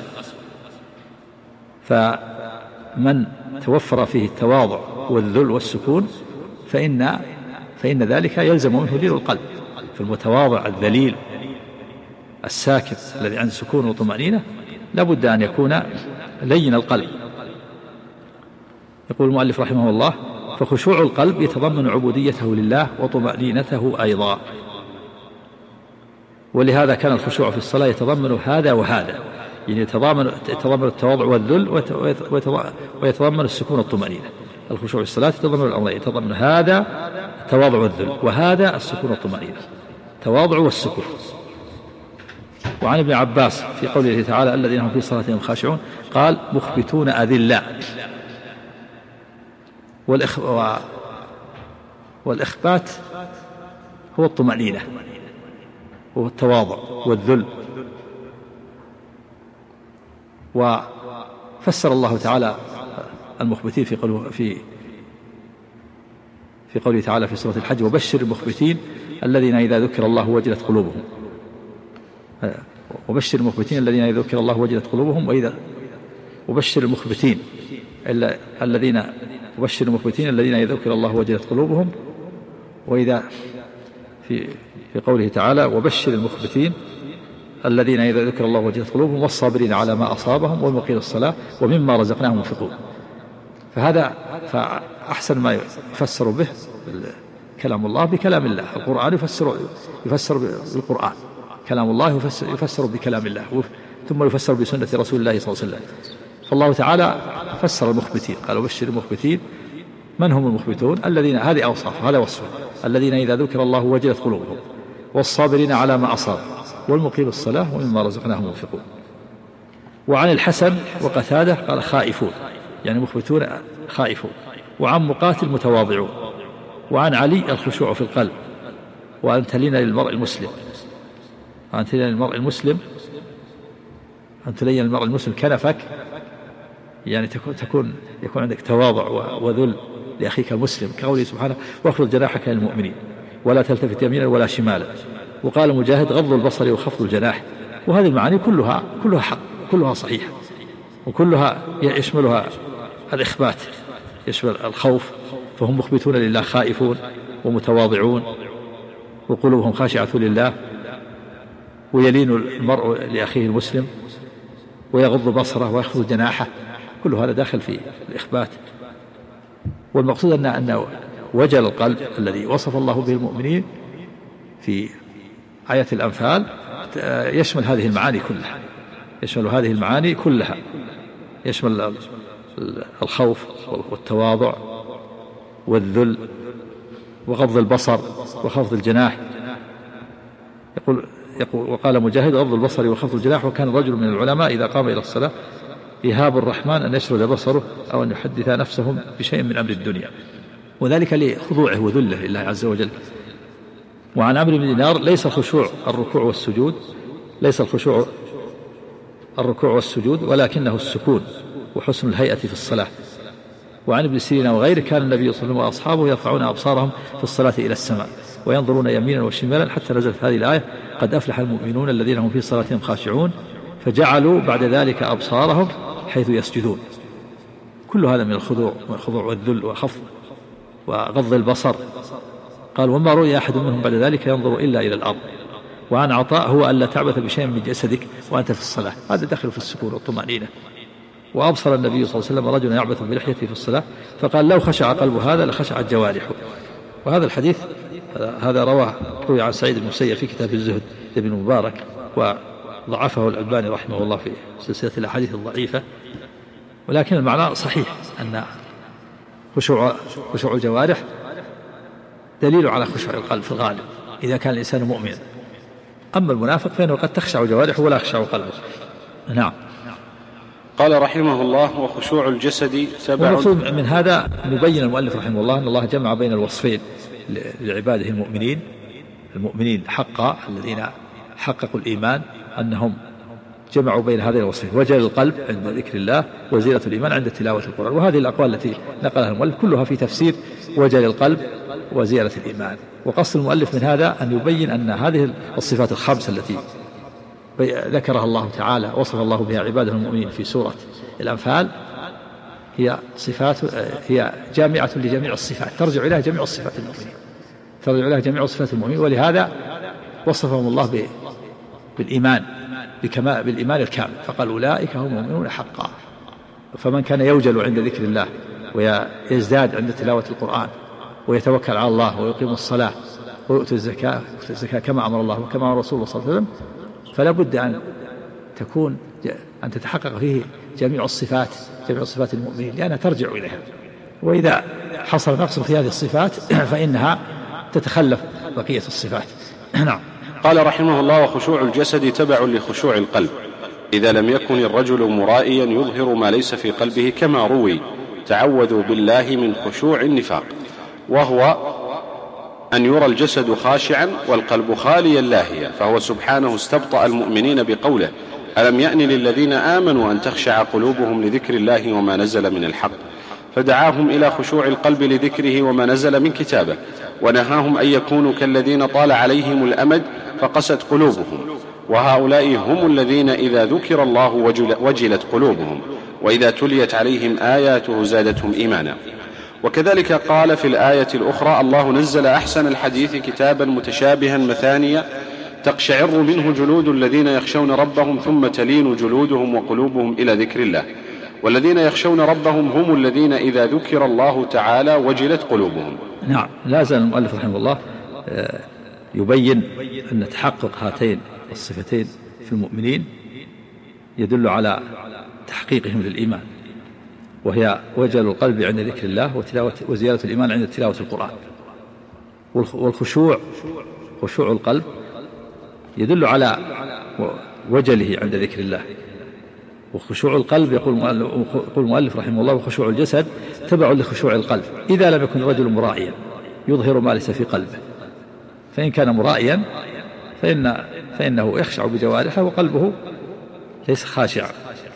فمن توفر فيه التواضع والذل والسكون فإن ذلك يلزم منه لين القلب. فالمتواضع الذليل الساكت الذي عنده سكون وطمأنينة لابد أن يكون لين القلب. يقول المؤلف رحمه الله: فخشوع القلب يتضمن عبوديته لله وطمأنينته أيضا. ولهذا كان الخشوع في الصلاة يتضمن هذا وهذا، يعني يتضمن التواضع والذل ويتضمن السكون والطمأنينة. الخشوع في الصلاة يتضمن الأمرين، يتضمن هذا التواضع والذل، وهذا السكون والطمأنينة، التواضع والسكون. وعن ابن عباس في قوله تعالى: الذين هم في صلاتهم خاشعون، قال: مخبتون أذلاء. والإخبات هو الطمأنينة وهو التواضع والذل. وفسر الله تعالى المخبتين في قوله تعالى في سورة الحج: وبشر المخبتين الذين إذا ذكر الله وجلت قلوبهم. وبشر المخبتين الذين إذا ذكر الله وجلت قلوبهم، وبشر المخبتين الذين إذا ذكر الله وجلت قلوبهم. وإذا في قوله تعالى: وبشر المخبتين الذين إذا ذكر الله وجلت قلوبهم والصابرين على ما أصابهم والمقيم الصلاة ومما رزقناهم ينفقون. فأحسن ما يفسر به كلام الله بكلام الله. القرآن يفسر بالقرآن، كلام الله يفسر بكلام الله، ثم يفسر بسنة رسول الله صلى الله عليه وسلم. فالله تعالى فسر المخبتين، قال: وبشر المخبتين. من هم المخبتون؟ الذين، هذه أوصاف، هذا وصف: الذين إذا ذكر الله وجلت قلوبهم، والصابرين على ما أصاب، والمقيم الصلاة ومما رزقناهم ينفقون. وعن الحسن وقتادة قال: خائفون، يعني مخبتون خائفون. وعن مقاتل متواضعون. وعن علي: الخشوع في القلب. وأن تلين للمرء المسلم كنفك، يعني يكون عندك تواضع وذل لأخيك المسلم، كقوله سبحانه: واخفض جناحك للمؤمنين ولا تلتفت يمينا ولا شمالا. وقال مجاهد: غض البصر وخفض الجناح. وهذه المعاني كلها حق، كلها صحيحة، وكلها يشملها الإخبات، يشمل الخوف، فهم مخبتون لله خائفون ومتواضعون وقلوبهم خاشعة لله، ويلين المرء لأخيه المسلم، ويغض بصره ويخفض جناحه. كل هذا داخل في الإخبات. والمقصود أن وجل القلب الذي وصف الله به المؤمنين في آية الأنفال يشمل هذه المعاني كلها، يشمل الخوف والتواضع والذل وغض البصر وخفض الجناح. يقول وقال مجاهد: غض البصر وخفض الجناح. وكان رجل من العلماء إذا قام إلى الصلاة يهاب الرحمن أن يشرد بصره أو أن يحدث نفسهم بشيء من أمر الدنيا. وذلك لخضوعه وذله لله عز وجل. وعن عمرو بن دينار ليس الخشوع الركوع والسجود، ليس الخشوع الركوع والسجود ولكنه السكون وحسن الهيئة في الصلاة. وعن ابن سيرين وغيره كان النبي صلى الله عليه وسلم وأصحابه يرفعون أبصارهم في الصلاة إلى السماء وينظرون يمينا وشمالا حتى نزلت هذه الآية: قد أفلح المؤمنون الذين هم في صلاتهم خاشعون، فجعلوا بعد ذلك أبصارهم حيث يسجدون. كل هذا من الخضوع والذل وخفض وغض البصر. قال: وما رؤي أحد منهم بعد ذلك ينظر إلا إلى الأرض. وعن عطاء: هو ألا تعبث بشيء من جسدك وأنت في الصلاة. هذا دخل في السكون والطمأنينة. وأبصر النبي صلى الله عليه وسلم رجلا يعبث بلحيته في الصلاة فقال: لو خشع قلب هذا لخشعت جوارحه. وهذا الحديث هذا روي عن سعيد بن المسيب في كتاب الزهد لابن مبارك، وضعفه الألباني رحمه الله في سلسلة الأحاديث الضعيفة، ولكن المعنى صحيح أن خشوع الجوارح دليل على خشوع القلب في الغالب إذا كان الإنسان مؤمنا. أما المنافق فإنه قد تخشع جوارحه ولا يخشع قلبه. نعم. قال رحمه الله: وخشوع الجسد تبع. والمقصود من هذا مبين المؤلف رحمه الله أن الله جمع بين الوصفين لعباده المؤمنين حقا الذين حققوا الإيمان، أنهم جمعوا بين هذين الوصفين: وجل القلب عند ذكر الله، وزينة الإيمان عند تلاوة القرآن. وهذه الأقوال التي نقلها المؤلف كلها في تفسير وجل القلب وزينة الإيمان. وقصد المؤلف من هذا أن يبين أن هذه الصفات الخمس التي ذكرها الله تعالى وصف الله بها عباده المؤمنين في سورة الأنفال هي جامعة لجميع الصفات، ترجع إليها جميع الصفات المؤمنين، ولهذا وصفهم الله بالإيمان الكامل، فقال: أولئك هم المؤمنون حقا. فمن كان يوجل عند ذكر الله ويزداد عند تلاوة القرآن ويتوكل على الله ويقيم الصلاة ويؤتي الزكاة كما أمر الله وكما أمر رسوله صلى الله عليه وسلم، فلا بد أن تتحقق فيه جميع الصفات المؤمنين، لأنها ترجع إليها. وإذا حصل نقص في هذه الصفات فإنها تتخلف بقية الصفات. نعم. قال رحمه الله: وخشوع الجسد تبع لخشوع القلب، إذا لم يكن الرجل مرائيا يظهر ما ليس في قلبه، كما روي: تعوذوا بالله من خشوع النفاق، وهو أن يرى الجسد خاشعا والقلب خاليا لاهيا، فهو سبحانه استبطأ المؤمنين بقوله: ألم يأن للذين آمنوا أن تخشع قلوبهم لذكر الله وما نزل من الحق، فدعاهم إلى خشوع القلب لذكره وما نزل من كتابه، ونهاهم أن يكونوا كالذين طال عليهم الأمد فقست قلوبهم، وهؤلاء هم الذين إذا ذكر الله وجلت قلوبهم، وإذا تليت عليهم آياته زادتهم إيمانا. وكذلك قال في الآية الأخرى: الله نزل أحسن الحديث كتابا متشابها مثانيا تقشعر منه جلود الذين يخشون ربهم ثم تلين جلودهم وقلوبهم إلى ذكر الله، والذين يخشون ربهم هم الذين إذا ذكر الله تعالى وجلت قلوبهم. نعم. لا زال المؤلف رحمه الله يبين أن تحقق هاتين الصفتين في المؤمنين يدل على تحقيقهم للإيمان، وهي وجل القلب عند ذكر الله وزيادة الإيمان عند تلاوة القرآن. والخشوع خشوع القلب يدل على وجله عند ذكر الله. وخشوع القلب يقول المؤلف رحمه الله: وخشوع الجسد تبع لخشوع القلب، إذا لم يكن الرجل مرائيا يظهر ما ليس في قلبه. فإن كان مرائيا فإنه يخشع بجوارحه وقلبه ليس خاشعا.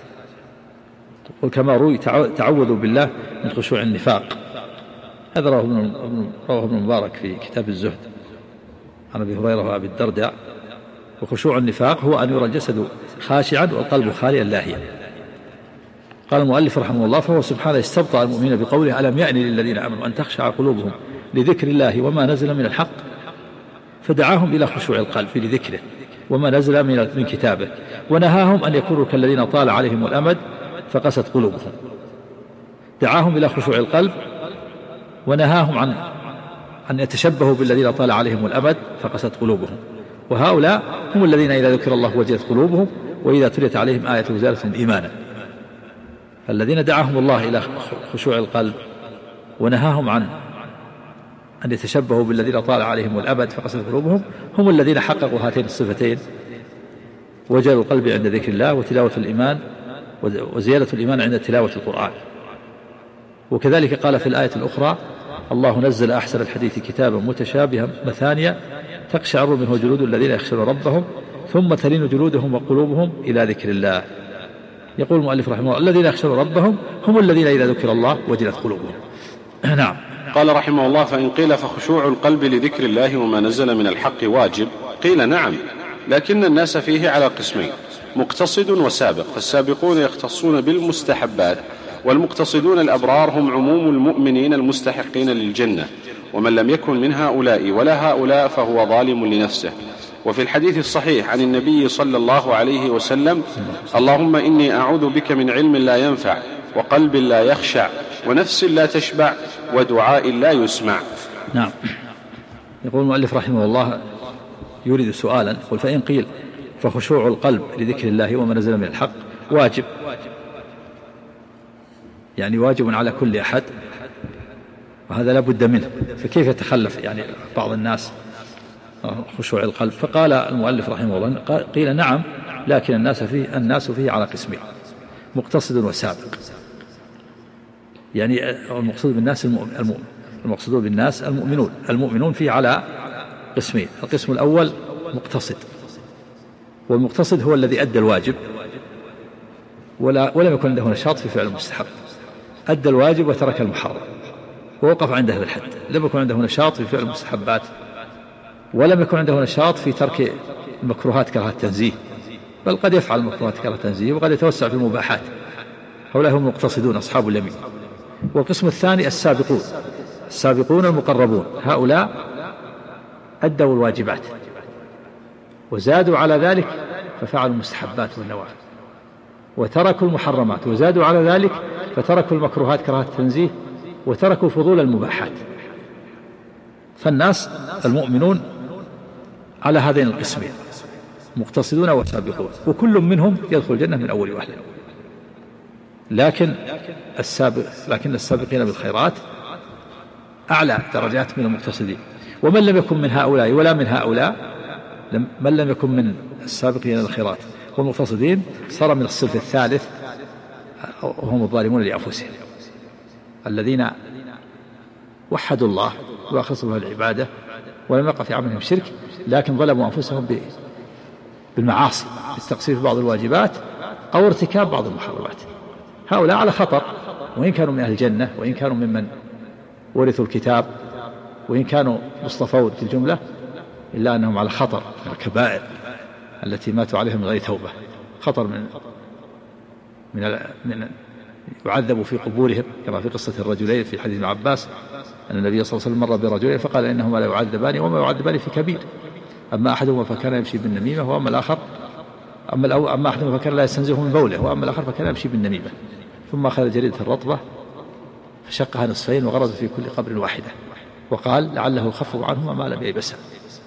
وكما روي: تعوذوا بالله من خشوع النفاق. هذا رواه ابن مبارك في كتاب الزهد عن أبي هريرة وأبي الدرداء. وخشوع النفاق هو أن يرى الجسد خاشعا والقلب خاليا لاهيا. قال المؤلف رحمه الله: فهو سبحانه استبطأ المؤمنين بقوله: ألم يأن للذين آمنوا أن تخشع قلوبهم لذكر الله وما نزل من الحق، فدعاهم إلى خشوع القلب لذكره وما نزل من كتابه، ونهاهم أن يكونوا كالذين طال عليهم الأمد فقست قلوبهم. دعاهم إلى خشوع القلب ونهاهم عن أن يتشبهوا بالذين طال عليهم الأمد فقست قلوبهم، وهؤلاء هم الذين إذا ذكر الله وجلت قلوبهم وإذا تليت عليهم آية زادتهم إيمانا. فالذين دعاهم الله إلى خشوع القلب ونهاهم عن أن يتشبهوا بالذين طال عليهم الأمد فقست قلوبهم هم الذين حققوا هاتين الصفتين: وجل القلب عند ذكر الله وتلاوة الإيمان وزيادة الإيمان عند تلاوة القرآن. وكذلك قال في الآية الأخرى: الله نزل أحسن الحديث كتابا متشابها مثانيا تقشعر منه جلود الذين يخشون ربهم ثم تلين جلودهم وقلوبهم إلى ذكر الله. يقول المؤلف رحمه الله الذين يخشون ربهم هم الذين إذا ذكر الله وجلت قلوبهم. نعم. قال رحمه الله: فإن قيل فخشوع القلب لذكر الله وما نزل من الحق واجب، قيل نعم، لكن الناس فيه على قسمين: مقتصد وسابق، فالسابقون يختصون بالمستحبات، والمقتصدون الأبرار هم عموم المؤمنين المستحقين للجنة، ومن لم يكن من هؤلاء ولا هؤلاء فهو ظالم لنفسه. وفي الحديث الصحيح عن النبي صلى الله عليه وسلم: اللهم إني أعوذ بك من علم لا ينفع، وقلب لا يخشع، ونفس لا تشبع، ودعاء لا يسمع. نعم. يقول المؤلف رحمه الله يريد سؤالا، يقول: فإن قيل فخشوع القلب لذكر الله وما نزل من الحق واجب، يعني واجب على كل أحد، وهذا لا بد منه، فكيف يتخلف يعني بعض الناس خشوع القلب؟ فقال المؤلف رحمه الله: قيل نعم، لكن الناس فيه على قسمين: مقتصد وسابق. يعني المقصود بالناس المقصود بالناس المؤمنون فيه على قسمين: القسم الأول مقتصد، والمقتصد هو الذي أدى الواجب ولم يكن عنده نشاط في فعل المستحب، أدى الواجب وترك المحرم ووقف عند هذا الحد، لم يكن عنده نشاط في فعل المستحبات، ولم يكن عنده نشاط في ترك المكروهات كراهة التنزيه، بل قد يفعل المكروهات كراهة التنزيه وقد يتوسع في المباحات. هؤلاء هم المقتصدون أصحاب اليمين. والقسم الثاني السابقون المقربون، هؤلاء أدوا الواجبات وزادوا على ذلك ففعلوا المستحبات والنوافل، وتركوا المحرمات وزادوا على ذلك فتركوا المكروهات كراهة التنزيه وتركوا فضول المباحات. فالناس المؤمنون على هذين القسمين: مقتصدون وسابقون، وكل منهم يدخل الجنة من أول وهلة. لكن السابقين بالخيرات أعلى درجات من المقتصدين. ومن لم يكن من هؤلاء ولا من هؤلاء، من لم يكن من السابقين الخيرات والمقتصدين، صار من الصنف الثالث، وهم الظالمون لأنفسهم، الذين وحدوا الله وأخلصوا له العبادة ولم يقع في عملهم شرك، لكن ظلموا أنفسهم بالمعاصي، بالتقصير في بعض الواجبات أو ارتكاب بعض المحرمات. هؤلاء على خطر، وإن كانوا من أهل الجنة، وإن كانوا ممن ورثوا الكتاب، وإن كانوا مصطفون في الجملة، إلا أنهم على خطر من الكبائر التي ماتوا عليها من غير توبة. خطر من يعذبوا في قبورهم، كما في قصة الرجلين في حديث ابن عباس أن النبي صلى الله عليه وسلم مر برجلين فقال: إنهما لا يعذبان وما يعذبان في كبير، أما أحدهما فكان يمشي بالنميمة، وأما الآخر أما أحدهما فكان لا يستنزه من بوله، وأما الآخر فكان يمشي بالنميمة. ثم أخذ جريدة الرطبة فشقها نصفين وغرز في كل قبر واحدة، وقال: لعله يخفف عنهما ما لم ييبسا.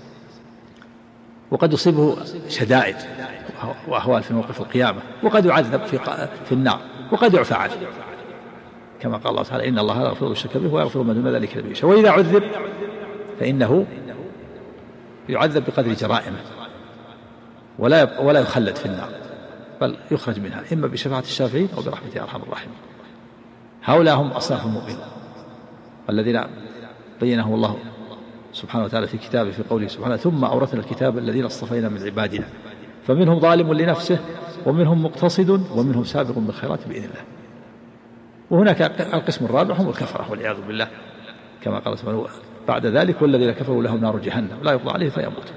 وقد يصيبه شدائد وأهوال في موقف القيامة، وقد يعذب في النار، وقد يعفى عنه، كما قال الله تعالى: إن الله لا يغفر الشرك به ويغفر ما دون ذلك لمن يشاء. وإذا عذب فإنه يعذب بقدر جرائمه ولا يخلد في النار، بل يخرج منها إما بشفاعة الشافعين أو برحمته أرحم الراحمين. هؤلاء هم أصناف المؤمنين الذين بينهم الله سبحانه وتعالى في كتابه في قوله سبحانه: ثم أورثنا الكتاب الذين اصطفينا من عبادنا فمنهم ظالم لنفسه ومنهم مقتصد ومنهم سابق بالخيرات بإذن الله. وهناك القسم الرابع هم الكفرة والعياذ بالله، كما قال سبحانه: بعد ذلك والذين كفروا لهم نار جهنم لا يقضى عليه فيموت.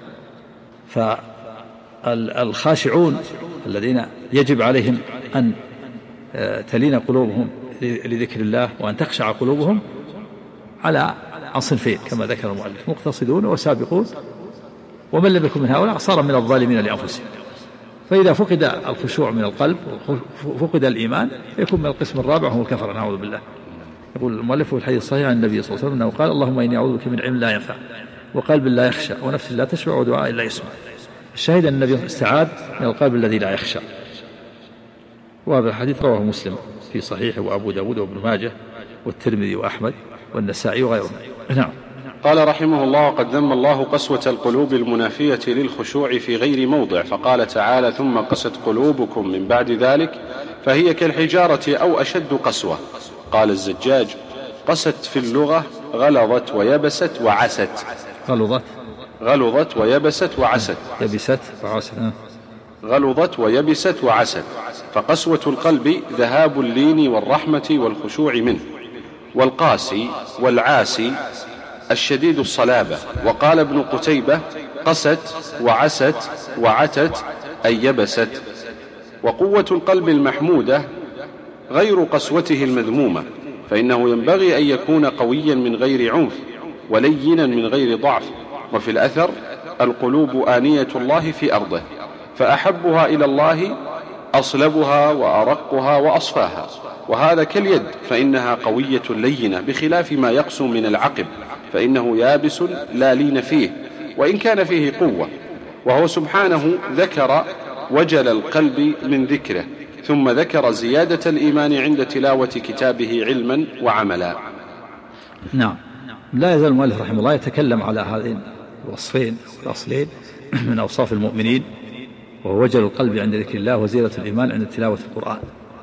فالخاشعون الذين يجب عليهم أن تلين قلوبهم لذكر الله وأن تخشع قلوبهم على صنفين كما ذكر المؤلف: مقتصدون وسابقون. ومن لم يكن من هؤلاء صار من الظالمين لأنفسهم. فإذا فقد الخشوع من القلب وفقد الإيمان يكون من القسم الرابع هو الكفر، نعوذ بالله. يقول المؤلف في الحديث الصحيح عن النبي صلى الله عليه وسلم أنه قال: اللهم إني أعوذ بك من علم لا ينفع، وقلب لا يخشى، ونفس لا تشبع، ودعاء لا يسمع. الشاهد أن النبي استعاذ من القلب الذي لا يخشى. وهذا الحديث رواه مسلم في صحيحه، وأبو داود وابن ماجه والترمذي وأحمد والنسائي وغيرهم. نعم. قال رحمه الله: وقد ذم الله قسوة القلوب المنافية للخشوع في غير موضع، فقال تعالى: ثم قست قلوبكم من بعد ذلك فهي كالحجارة أو أشد قسوة. قال الزجاج: قست في اللغة غلظت ويبست وعست. غلظت ويبست وعست. يبست وعست. غلظت ويبست وعست. فقسوة القلب ذهاب اللين والرحمة والخشوع منه. والقاسي والعاسي الشديد الصلابة. وقال ابن قتيبة: قست وعست وعتت أي يبست. وقوة القلب المحمودة غير قسوته المذمومة، فإنه ينبغي أن يكون قويا من غير عنف ولينا من غير ضعف. وفي الأثر: القلوب آنية الله في أرضه، فأحبها إلى الله أصلبها وأرقها وأصفاها. وهذا كاليد، فإنها قوية لينة، بخلاف ما يقسو من العقب، فإنه يابس لا لين فيه وإن كان فيه قوة. وهو سبحانه ذكر وجل القلب من ذكره، ثم ذكر زيادة الإيمان عند تلاوة كتابه علما وعملا. نعم. لا يزال المؤلف رحمه الله يتكلم على هذين الوصفين الأصلين من أوصاف المؤمنين، وهو وجل القلب عند ذكر الله وزيادة الإيمان عند تلاوة القرآن.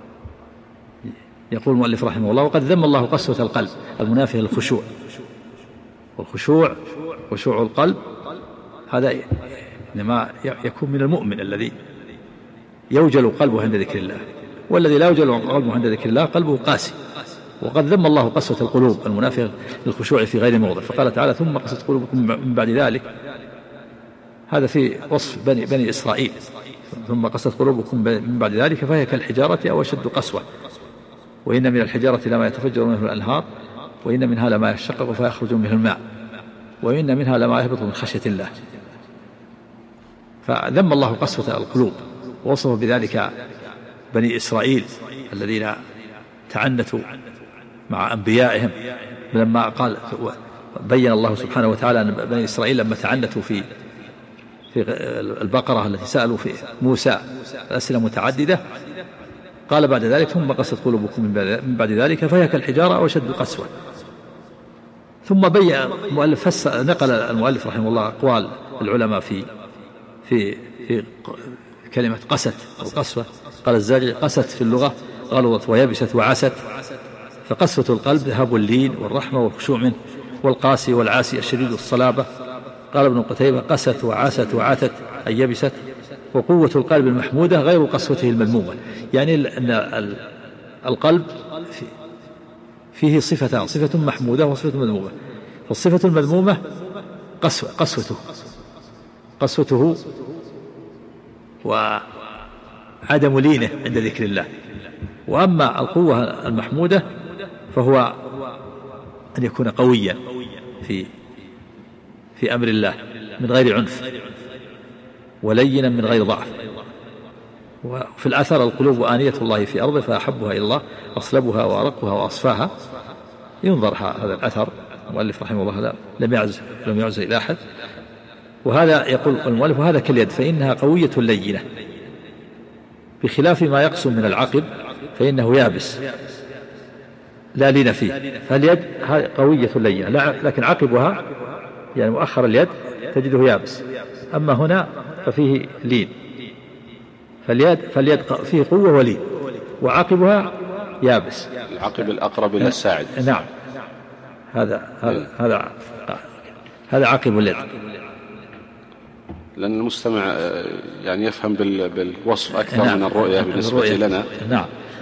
يقول المؤلف رحمه الله: وقد ذم الله قسوة القلب المنافية للخشوع. والخشوع خشوع القلب هذا إنما يكون من المؤمن الذي يوجل قلبه عند ذكر الله، والذي لا يوجل قلبه عند ذكر الله قلبه قاسي. وقد ذم الله قسوة القلوب المنافية للخشوع في غير موضع، فقال تعالى: ثم قست قلوبكم من بعد ذلك. هذا في وصف بني إسرائيل. ثم قست قلوبكم من بعد ذلك فهي كالحجارة أو أشد قسوة، وإن من الحجارة لما يتفجر منه الأنهار، وإن منها لما يشقق فيخرج منه الماء، وإن منها لما يهبط من خشية الله. فذم الله قسوة القلوب، ووصف بذلك بني إسرائيل الذين تعنتوا مع أنبيائهم، لما قال بين الله سبحانه وتعالى أن بني إسرائيل لما تعنتوا في البقرة التي سألوا في موسى أسئلة متعددة، قال بعد ذلك: ثم قست قلوبكم من بعد ذلك فهي كالحجارة أو أشد قسوة. ثم بين المؤلف نقل المؤلف رحمه الله أقوال العلماء في كلمة قست القسوة. قال الزاجي: قست في اللغة غلظت ويبست وعست. فقسوة القلب ذهاب اللين والرحمة والخشوع منه. والقاسي والعاسي الشديد الصلابة. قال ابن قتيبة: قست وعست وعتت أي يبست. وقوة القلب المحمودة غير قسوته المذمومة، يعني أن القلب فيه صفتان: صفة محمودة وصفة مذمومة. فالصفة المذمومة قسوته وعدم لينه عند ذكر الله. وأما القوة المحمودة فهو أن يكون قويا في أمر الله من غير عنف، ولينا من غير ضعف. وفي الأثر: القلوب آنية الله في أرضه، فأحبها إلى الله أصلبها وأرقها وأصفاها. ينظر هذا الأثر. المؤلف رحمه الله لم يعز إلى أحد. وهذا يقول المؤلف: وهذا كاليد، فإنها قوية لينة، بخلاف ما يقسم من العقب فإنه يابس لا لين فيه. فاليد قوية لينة، لكن عقبها يعني مؤخر اليد تجده يابس. أما هنا ففيه لين. فاليد فيه قوة ولين، وعقبها يابس. العقب الأقرب إلى الساعد. نعم. هذا عقب اليد. لأن المستمع يعني يفهم بالوصف أكثر من الرؤية بالنسبة لنا. نعم.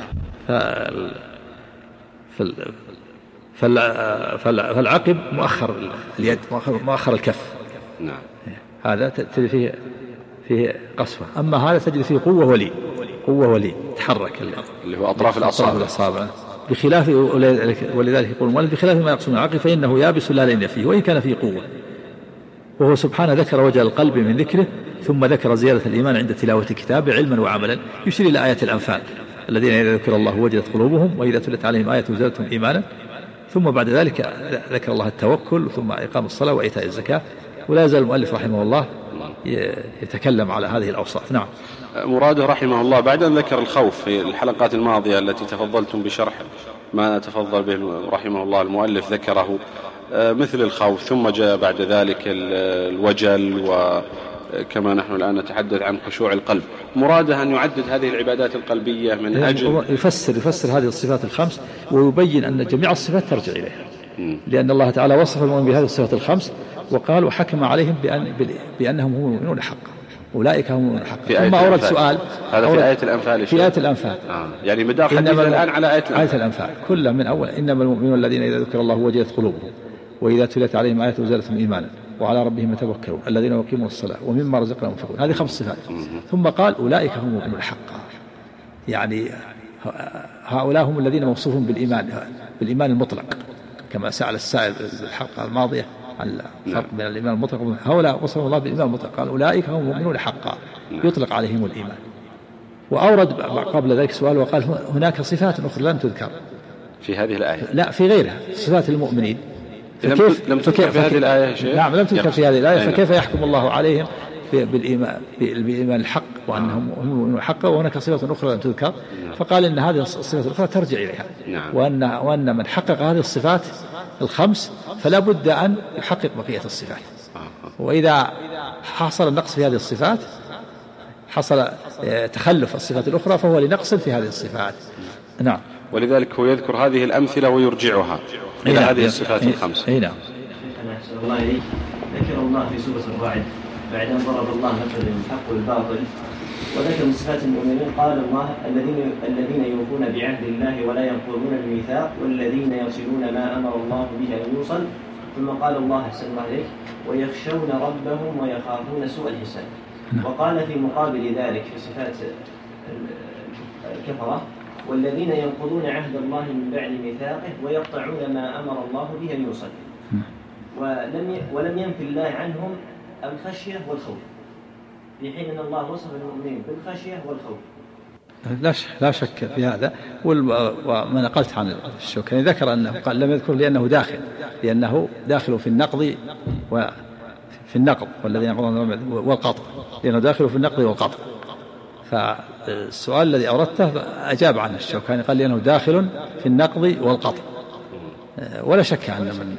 فالعقب مؤخر اليد، مؤخر الكف. نعم. هذا تجد فيه قسوة. أما هذا تجد فيه قوة ولين تحرك، اللي هو أطراف الأصابع. بخلاف، ولذلك يقول المؤلف: بخلاف ما يقسم العقل فإنه يابس لا لين فيه وإن كان فيه قوة. وهو سبحانه ذكر وجه القلب من ذكره، ثم ذكر زيادة الإيمان عند تلاوة كتابه علما وعملا، يشير إلى آية الأنفال: الذين إذا ذكر الله وجلت قلوبهم وإذا تلت عليهم آية زادتهم إيمانا. ثم بعد ذلك ذكر الله التوكل، ثم إقام الصلاة وإيتاء الزكاة. ولا يزال المؤلف رحمه الله يتكلم على هذه الأوصاف. نعم. مراده رحمه الله بعد أن ذكر الخوف في الحلقات الماضية التي تفضلتم بشرح ما تفضل به رحمه الله المؤلف، ذكره مثل الخوف، ثم جاء بعد ذلك الوجل، وكما نحن الآن نتحدث عن خشوع القلب. مراده أن يعدد هذه العبادات القلبية من أجل يفسر هذه الصفات الخمس، ويبين أن جميع الصفات ترجع إليها، لأن الله تعالى وصف المؤمنين بهذه الصفات الخمس وقال وحكم عليهم بأنهم هم المؤمنون حقا، أولئك هم المؤمنون حقا. ثم أورد سؤال، هذا في آية الأنفال، في آية الأنفال. يعني مدار حديث الآن على آية الأنفال كلها من أول إنما المؤمنون الذين إذا ذكر الله وجلت قلوبهم وإذا تليت عليهم آية زادتهم إيمانا وعلى ربهم يتوكلون الذين يقيمون الصلاة ومما رزقناهم ينفقون. هذه 5 صفات. ثم قال أولئك هم المؤمنون حقا، يعني هؤلاء هم الذين موصوفون بالإيمان المطلق، كما سأل السائل الحلقة الماضية عن الفرق بين الإيمان المطلق. هؤلاء وصفهم الله بالإيمان المطلق، قال أولئك هم المؤمنون حقا يطلق عليهم الإيمان. وأورد قبل ذلك سؤال وقال هناك صفات أخرى لم تذكر في هذه الآية، لا في غيرها صفات المؤمنين لم تذكر في هذه الآية شيء. نعم لم تذكر في هذه الآية. فكيف يحكم الله عليهم بالإيمان الحق وأنهم هم المؤمنون حقا وهناك صفات أخرى لم تذكر؟ فقال إن هذه الصفات الأخرى ترجع إليها. وأن من حقق هذه الصفات الخمس فلا بد أن يحقق بقية الصفات. وإذا حصل النقص في هذه الصفات، حصل تخلف الصفات الأخرى، فهو لنقص في هذه الصفات. نعم. ولذلك هو يذكر هذه الأمثلة ويرجعها إلى هذه الصفات الخمس. نعم. الله عليك. ذكر الله في سورة الرعد بعد أن ضرب الله مثلا الحق والباطل وذكر من صفات المؤمنين قال الله الذين يوفون بعهد الله ولا ينقضون الميثاق والذين يصلون ما أمر الله به أن يوصل. ثم قال الله أحسن الله عليك ويخشون ربهم ويخافون سوء الحساب. وقال في مقابل ذلك في صفات الكفرة والذين ينقضون عهد الله من بعد ميثاقه ويقطعون ما أمر الله به أن يوصل. ولم ينفي الله عنهم الخشية والخوف، في حين أن الله وصف المؤمنين بالخشية والخوف. لا شك في هذا. وما نقلت عن الشوكاني ذكر أنه قال لم يذكر لأنه داخل في النقض وفي النقض والذين ينقضون والقطع، لأنه داخل في النقض والقطع. فالسؤال الذي أوردته أجاب عنه الشوكاني قال لأنه داخل في النقض والقطع. ولا شك أن من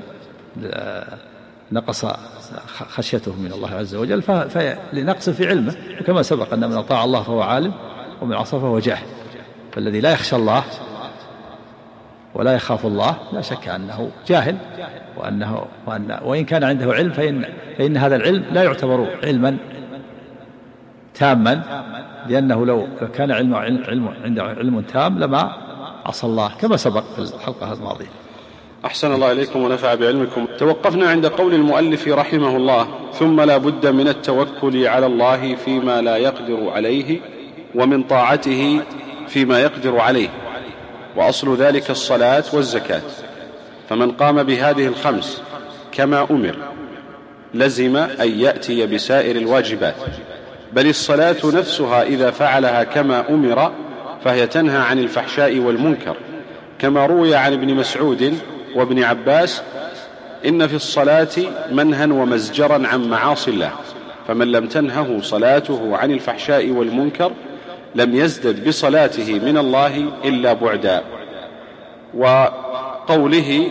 نقص خشيته من الله عز وجل فلنقص في علمه، وكما سبق أن من أطاع الله فهو عالم ومن عصى فهو جاهل. فالذي لا يخشى الله ولا يخاف الله لا شك أنه جاهل، وإن كان عنده علم فإن هذا العلم لا يعتبر علما تاما، لأنه لو كان عنده علم تام لما عصى الله، كما سبق في الحلقة الماضية. أحسن الله إليكم ونفع بعلمكم. توقفنا عند قول المؤلف رحمه الله ثم لا بد من التوكل على الله فيما لا يقدر عليه ومن طاعته فيما يقدر عليه، وأصل ذلك الصلاة والزكاة. فمن قام بهذه الخمس كما أمر لزم أن يأتي بسائر الواجبات، بل الصلاة نفسها إذا فعلها كما أمر فهي تنهى عن الفحشاء والمنكر، كما روي عن ابن مسعود وابن عباس إن في الصلاة منها ومزجرا عن معاصي الله، فمن لم تنهه صلاته عن الفحشاء والمنكر لم يزدد بصلاته من الله إلا بعدا. وقوله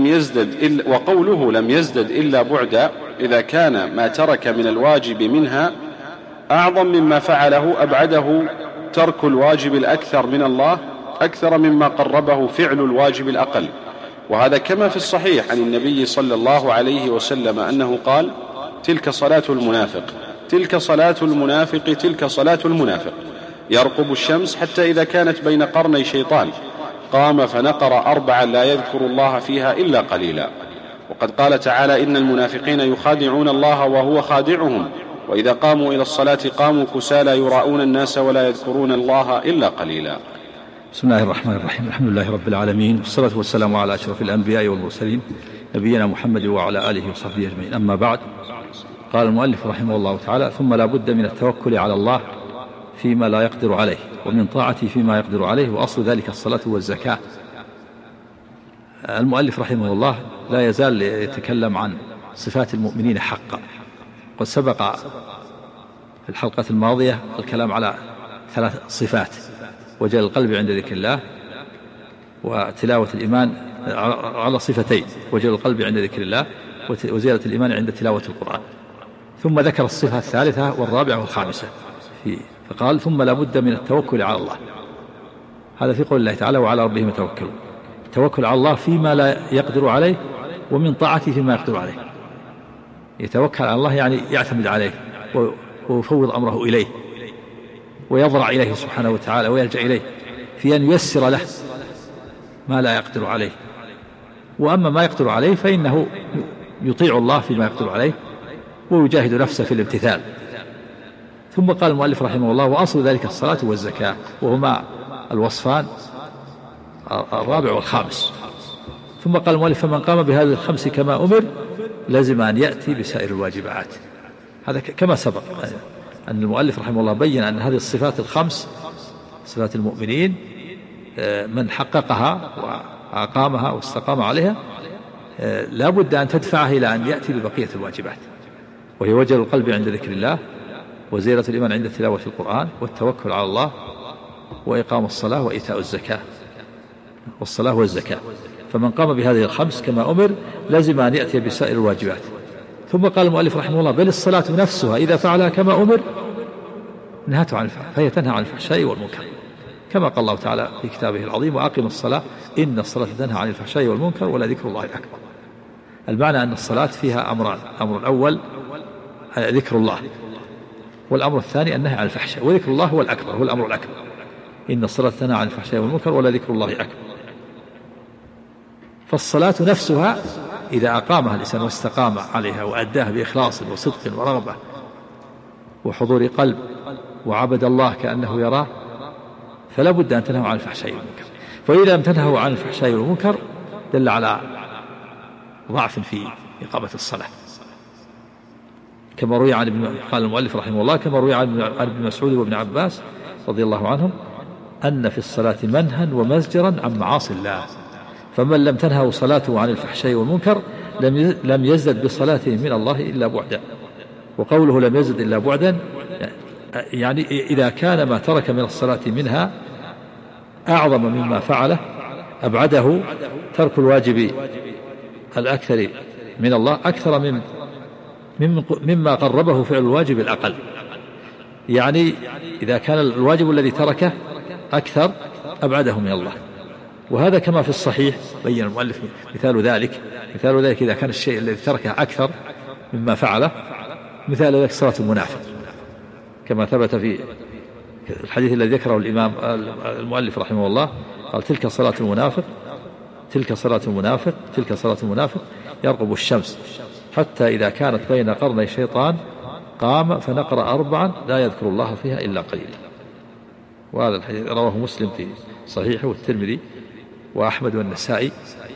لم يزدد إلا بعدا إذا كان ما ترك من الواجب منها أعظم مما فعله أبعده ترك الواجب الأكثر من الله أكثر مما قربه فعل الواجب الأقل. وهذا كما في الصحيح عن النبي صلى الله عليه وسلم أنه قال تلك صلاة المنافق، تلك صلاة المنافق، تلك صلاة المنافق، يرقب الشمس حتى إذا كانت بين قرني شيطان قام فنقر 4 لا يذكر الله فيها إلا قليلا. وقد قال تعالى إن المنافقين يخادعون الله وهو خادعهم وإذا قاموا إلى الصلاة قاموا كسالى يراءون الناس ولا يذكرون الله إلا قليلا. بسم الله الرحمن الرحيم. الحمد لله رب العالمين، والصلاة والسلام على أشرف الأنبياء والمرسلين نبينا محمد وعلى آله وصحبه أجمعين. أما بعد، قال المؤلف رحمه الله تعالى ثم لا بد من التوكل على الله فيما لا يقدر عليه ومن طاعته فيما يقدر عليه، وأصل ذلك الصلاة والزكاة. المؤلف رحمه الله لا يزال يتكلم عن صفات المؤمنين حقا. قد سبق في الحلقة الماضية الكلام على 3 صفات: وجل القلب عند ذكر الله، وتلاوة الإيمان على صفتين: وجل القلب عند ذكر الله، وزيادة الإيمان عند تلاوة القرآن. ثم ذكر الصفة الثالثة والرابعة والخامسة فقال ثم لا بد من التوكل على الله. هذا في قول الله تعالى وعلى ربهم يتوكلون. التوكل على الله فيما لا يقدر عليه، ومن طاعته فيما يقدر عليه. يتوكل على الله يعني يعتمد عليه ويفوض أمره إليه ويضرع إليه سبحانه وتعالى ويلجأ إليه في أن ييسر له ما لا يقدر عليه. وأما ما يقدر عليه فإنه يطيع الله فيما يقدر عليه ويجاهد نفسه في الامتثال. ثم قال المؤلف رحمه الله: وأصل ذلك الصلاة والزكاة، وهما الوصفان الرابع والخامس. ثم قال المؤلف: فمن قام بهذه الخمس كما أمر لازم أن يأتي بسائر الواجبات. هذا كما سبق أن المؤلف رحمه الله بين أن هذه الصفات الخمس صفات المؤمنين من حققها وأقامها واستقام عليها لا بد أن تدفعه إلى أن يأتي ببقية الواجبات، وهي وجل القلب عند ذكر الله، وزينة الإيمان عند تلاوة القرآن، والتوكل على الله، وإقام الصلاة، وإيتاء الزكاة، والصلاة والزكاة. فمن قام بهذه الخمس كما أمر لازم أن يأتي بسائر الواجبات. ثم قال المؤلف رحمه الله: بل الصلاة نفسها إذا فعلها كما أمر نهته عن الفحشاء، فهي تنهى عن الفحشاء والمنكر، كما قال الله تعالى في كتابه العظيم: وأقم الصلاة إن الصلاة تنهى عن الفحشاء والمنكر ولذكر الله أكبر. المعنى أن الصلاة فيها أمران: الأمر الأول ذكر الله، والأمر الثاني النهي عن الفحشاء، وذكر الله هو الأكبر، هو الأمر الأكبر. إن الصلاة تنهى عن الفحشاء والمنكر ولذكر الله أكبر. فالصلاة نفسها إذا أقامها الإنسان واستقام عليها وأداها بإخلاص وصدق ورغبة وحضور قلب وعبد الله كأنه يراه فلا بد أن تنهوا عن الفحشاء والمنكر. فإذا لم تنهوا عن الفحشاء والمنكر دل على ضعف في إقامة الصلاة، كما روي عن قال المؤلف رحمه الله: كما روي عن ابن مسعود وابن عباس رضي الله عنهم أن في الصلاة منها ومزجرا عن معاصي الله، فمن لم تنهوا صلاته عن الفحشاء والمنكر لم يزدد بصلاته من الله إلا بعدا. وقوله لم يزد إلا بعدا يعني إذا كان ما ترك من الصلاة منها أعظم مما فعله أبعده ترك الواجب الأكثر من الله أكثر مما قربه فعل الواجب الأقل. يعني إذا كان الواجب الذي تركه أكثر أبعده من الله. وهذا كما في الصحيح بين المؤلف مثال ذلك إذا كان الشيء الذي تركه أكثر مما فعله، مثال ذلك صلاة المنافق، كما ثبت في الحديث الذي ذكره الإمام المؤلف رحمه الله قال: تلك صلاة المنافق يرقب الشمس حتى إذا كانت بين قرني الشيطان قام فنقرأ 4 لا يذكر الله فيها إلا قليلا. وهذا الحديث رواه مسلم في صحيحه والترمذي وأحمد والنسائي.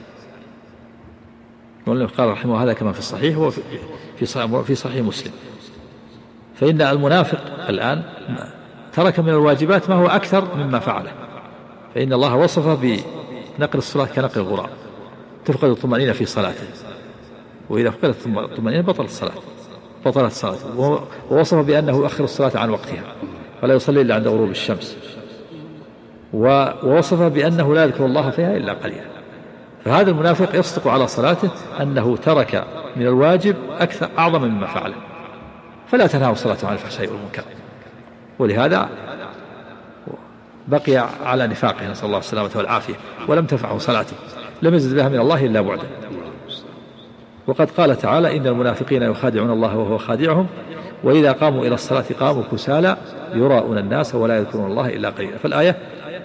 قال رحمه هذا كما في الصحيح هو في صحيح مسلم. فإن المنافق الآن ترك من الواجبات ما هو أكثر مما فعله، فإن الله وصفه بنقل الصلاة كنقل الغراب، تفقد الطمأنينة في صلاته، وإذا فقدت الطمأنينة بطلت صلاته. ووصفه بأنه يؤخر الصلاة عن وقتها فلا يصلي إلا عند غروب الشمس، ووصفه بأنه لا يذكر الله فيها إلا قليلا. فهذا المنافق يصدق على صلاته أنه ترك من الواجب أعظم مما فعله، فلا تنهى صلاته عن الفحشاء والمنكر، ولهذا بقي على نفاقه نسأل الله السلامة والعافية، ولم تنفعه صلاته، لم يزد بها من الله إلا بعدا. وقد قال تعالى: إن المنافقين يخادعون الله وهو خادعهم وإذا قاموا إلى الصلاة قاموا كسالى يراءون الناس ولا يذكرون الله إلا قليلا. فالآية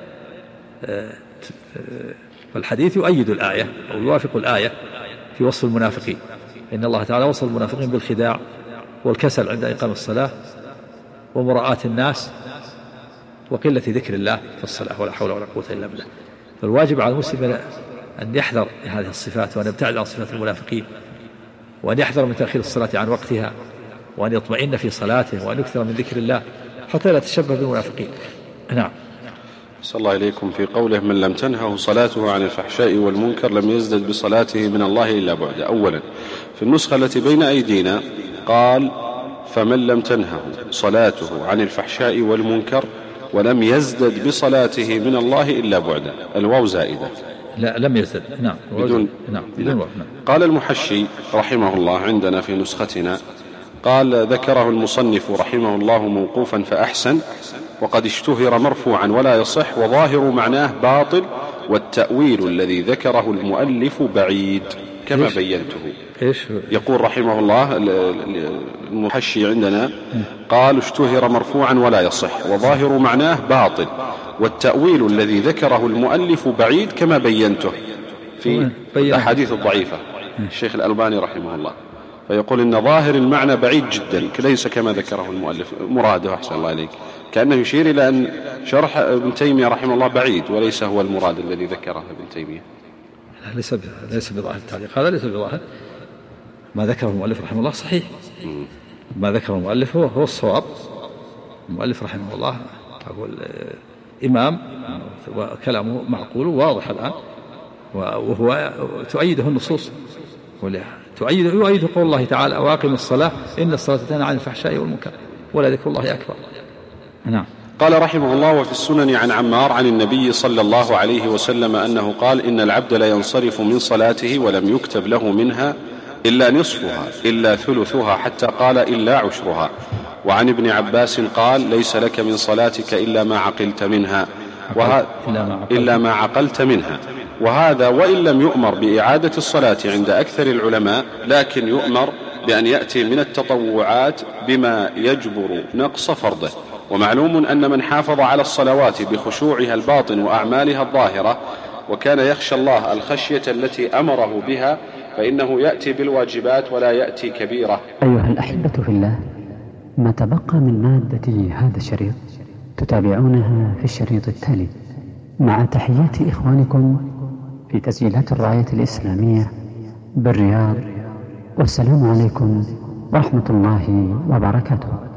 فالحديث يؤيد الآية أو يوافق الآية في وصف المنافقين. إن الله تعالى وصف المنافقين بالخداع والكسل عند إقامة الصلاة ومراءة الناس وقلة ذكر الله في الصلاة، ولا حول ولا قوة إلا بالله. فالواجب على المسلم أن يحذر هذه الصفات، وأن يبتعد عن صفات المنافقين، وأن يحذر من تأخير الصلاة عن وقتها، وأن يطمئن في صلاته، وأن يكثر من ذكر الله حتى لا تشبه بالمنافقين. نعم. صلى الله عليكم. في قوله: من لم تنهه صلاته عن الفحشاء والمنكر لم يزدد بصلاته من الله إلا بعد. أولا في النسخة التي بين أيدينا قال: فمن لم تنهه صلاته عن الفحشاء والمنكر ولم يزدد بصلاته من الله إلا بعدا. الواو زائدة. لا، لم يزدد. نعم. بدون واو. قال المحشي رحمه الله عندنا في نسختنا قال: ذكره المصنف رحمه الله موقوفا فأحسن، وقد اشتهر مرفوعا ولا يصح، وظاهر معناه باطل، والتأويل الذي ذكره المؤلف بعيد كما بينته. يقول رحمه الله المحشي عندنا قال اشتهر مرفوعا ولا يصح وظاهر معناه باطل، والتأويل الذي ذكره المؤلف بعيد كما بينته في الأحاديث الضعيفة الشيخ الألباني رحمه الله، فيقول إن ظاهر المعنى بعيد جدا ليس كما ذكره المؤلف. مراده أحسن الله إليك كأنه يشير إلى أن شرح ابن تيمية رحمه الله بعيد وليس هو المراد الذي ذكره ابن تيمية. ليس بظاهر التعليق هذا، ليس بظاهر ما ذكره المؤلف رحمه الله صحيح. ما ذكره المؤلف هو الصواب. المؤلف رحمه الله أقول إمام وكلامه معقول واضح الآن، وهو تؤيده النصوص يؤيد قول الله تعالى واقم الصلاة إن الصلاة تنهى عن الفحشاء والمنكر ولذكر الله أكبر. نعم. قال رحمه الله وفي السنن عن عمار عن النبي صلى الله عليه وسلم أنه قال إن العبد لا ينصرف من صلاته ولم يكتب له منها إلا نصفها إلا ثلثها حتى قال إلا عشرها. وعن ابن عباس قال ليس لك من صلاتك إلا ما عقلت منها وهذا وإن لم يؤمر بإعادة الصلاة عند أكثر العلماء، لكن يؤمر بأن يأتي من التطوعات بما يجبر نقص فرضه. ومعلوم أن من حافظ على الصلوات بخشوعها الباطن وأعمالها الظاهرة وكان يخشى الله الخشية التي أمره بها فإنه يأتي بالواجبات ولا يأتي كبيرة. أيها الأحبة في الله، ما تبقى من مادة هذا الشريط تتابعونها في الشريط التالي، مع تحيات إخوانكم في تسجيلات الراية الإسلامية بالرياض، والسلام عليكم ورحمة الله وبركاته.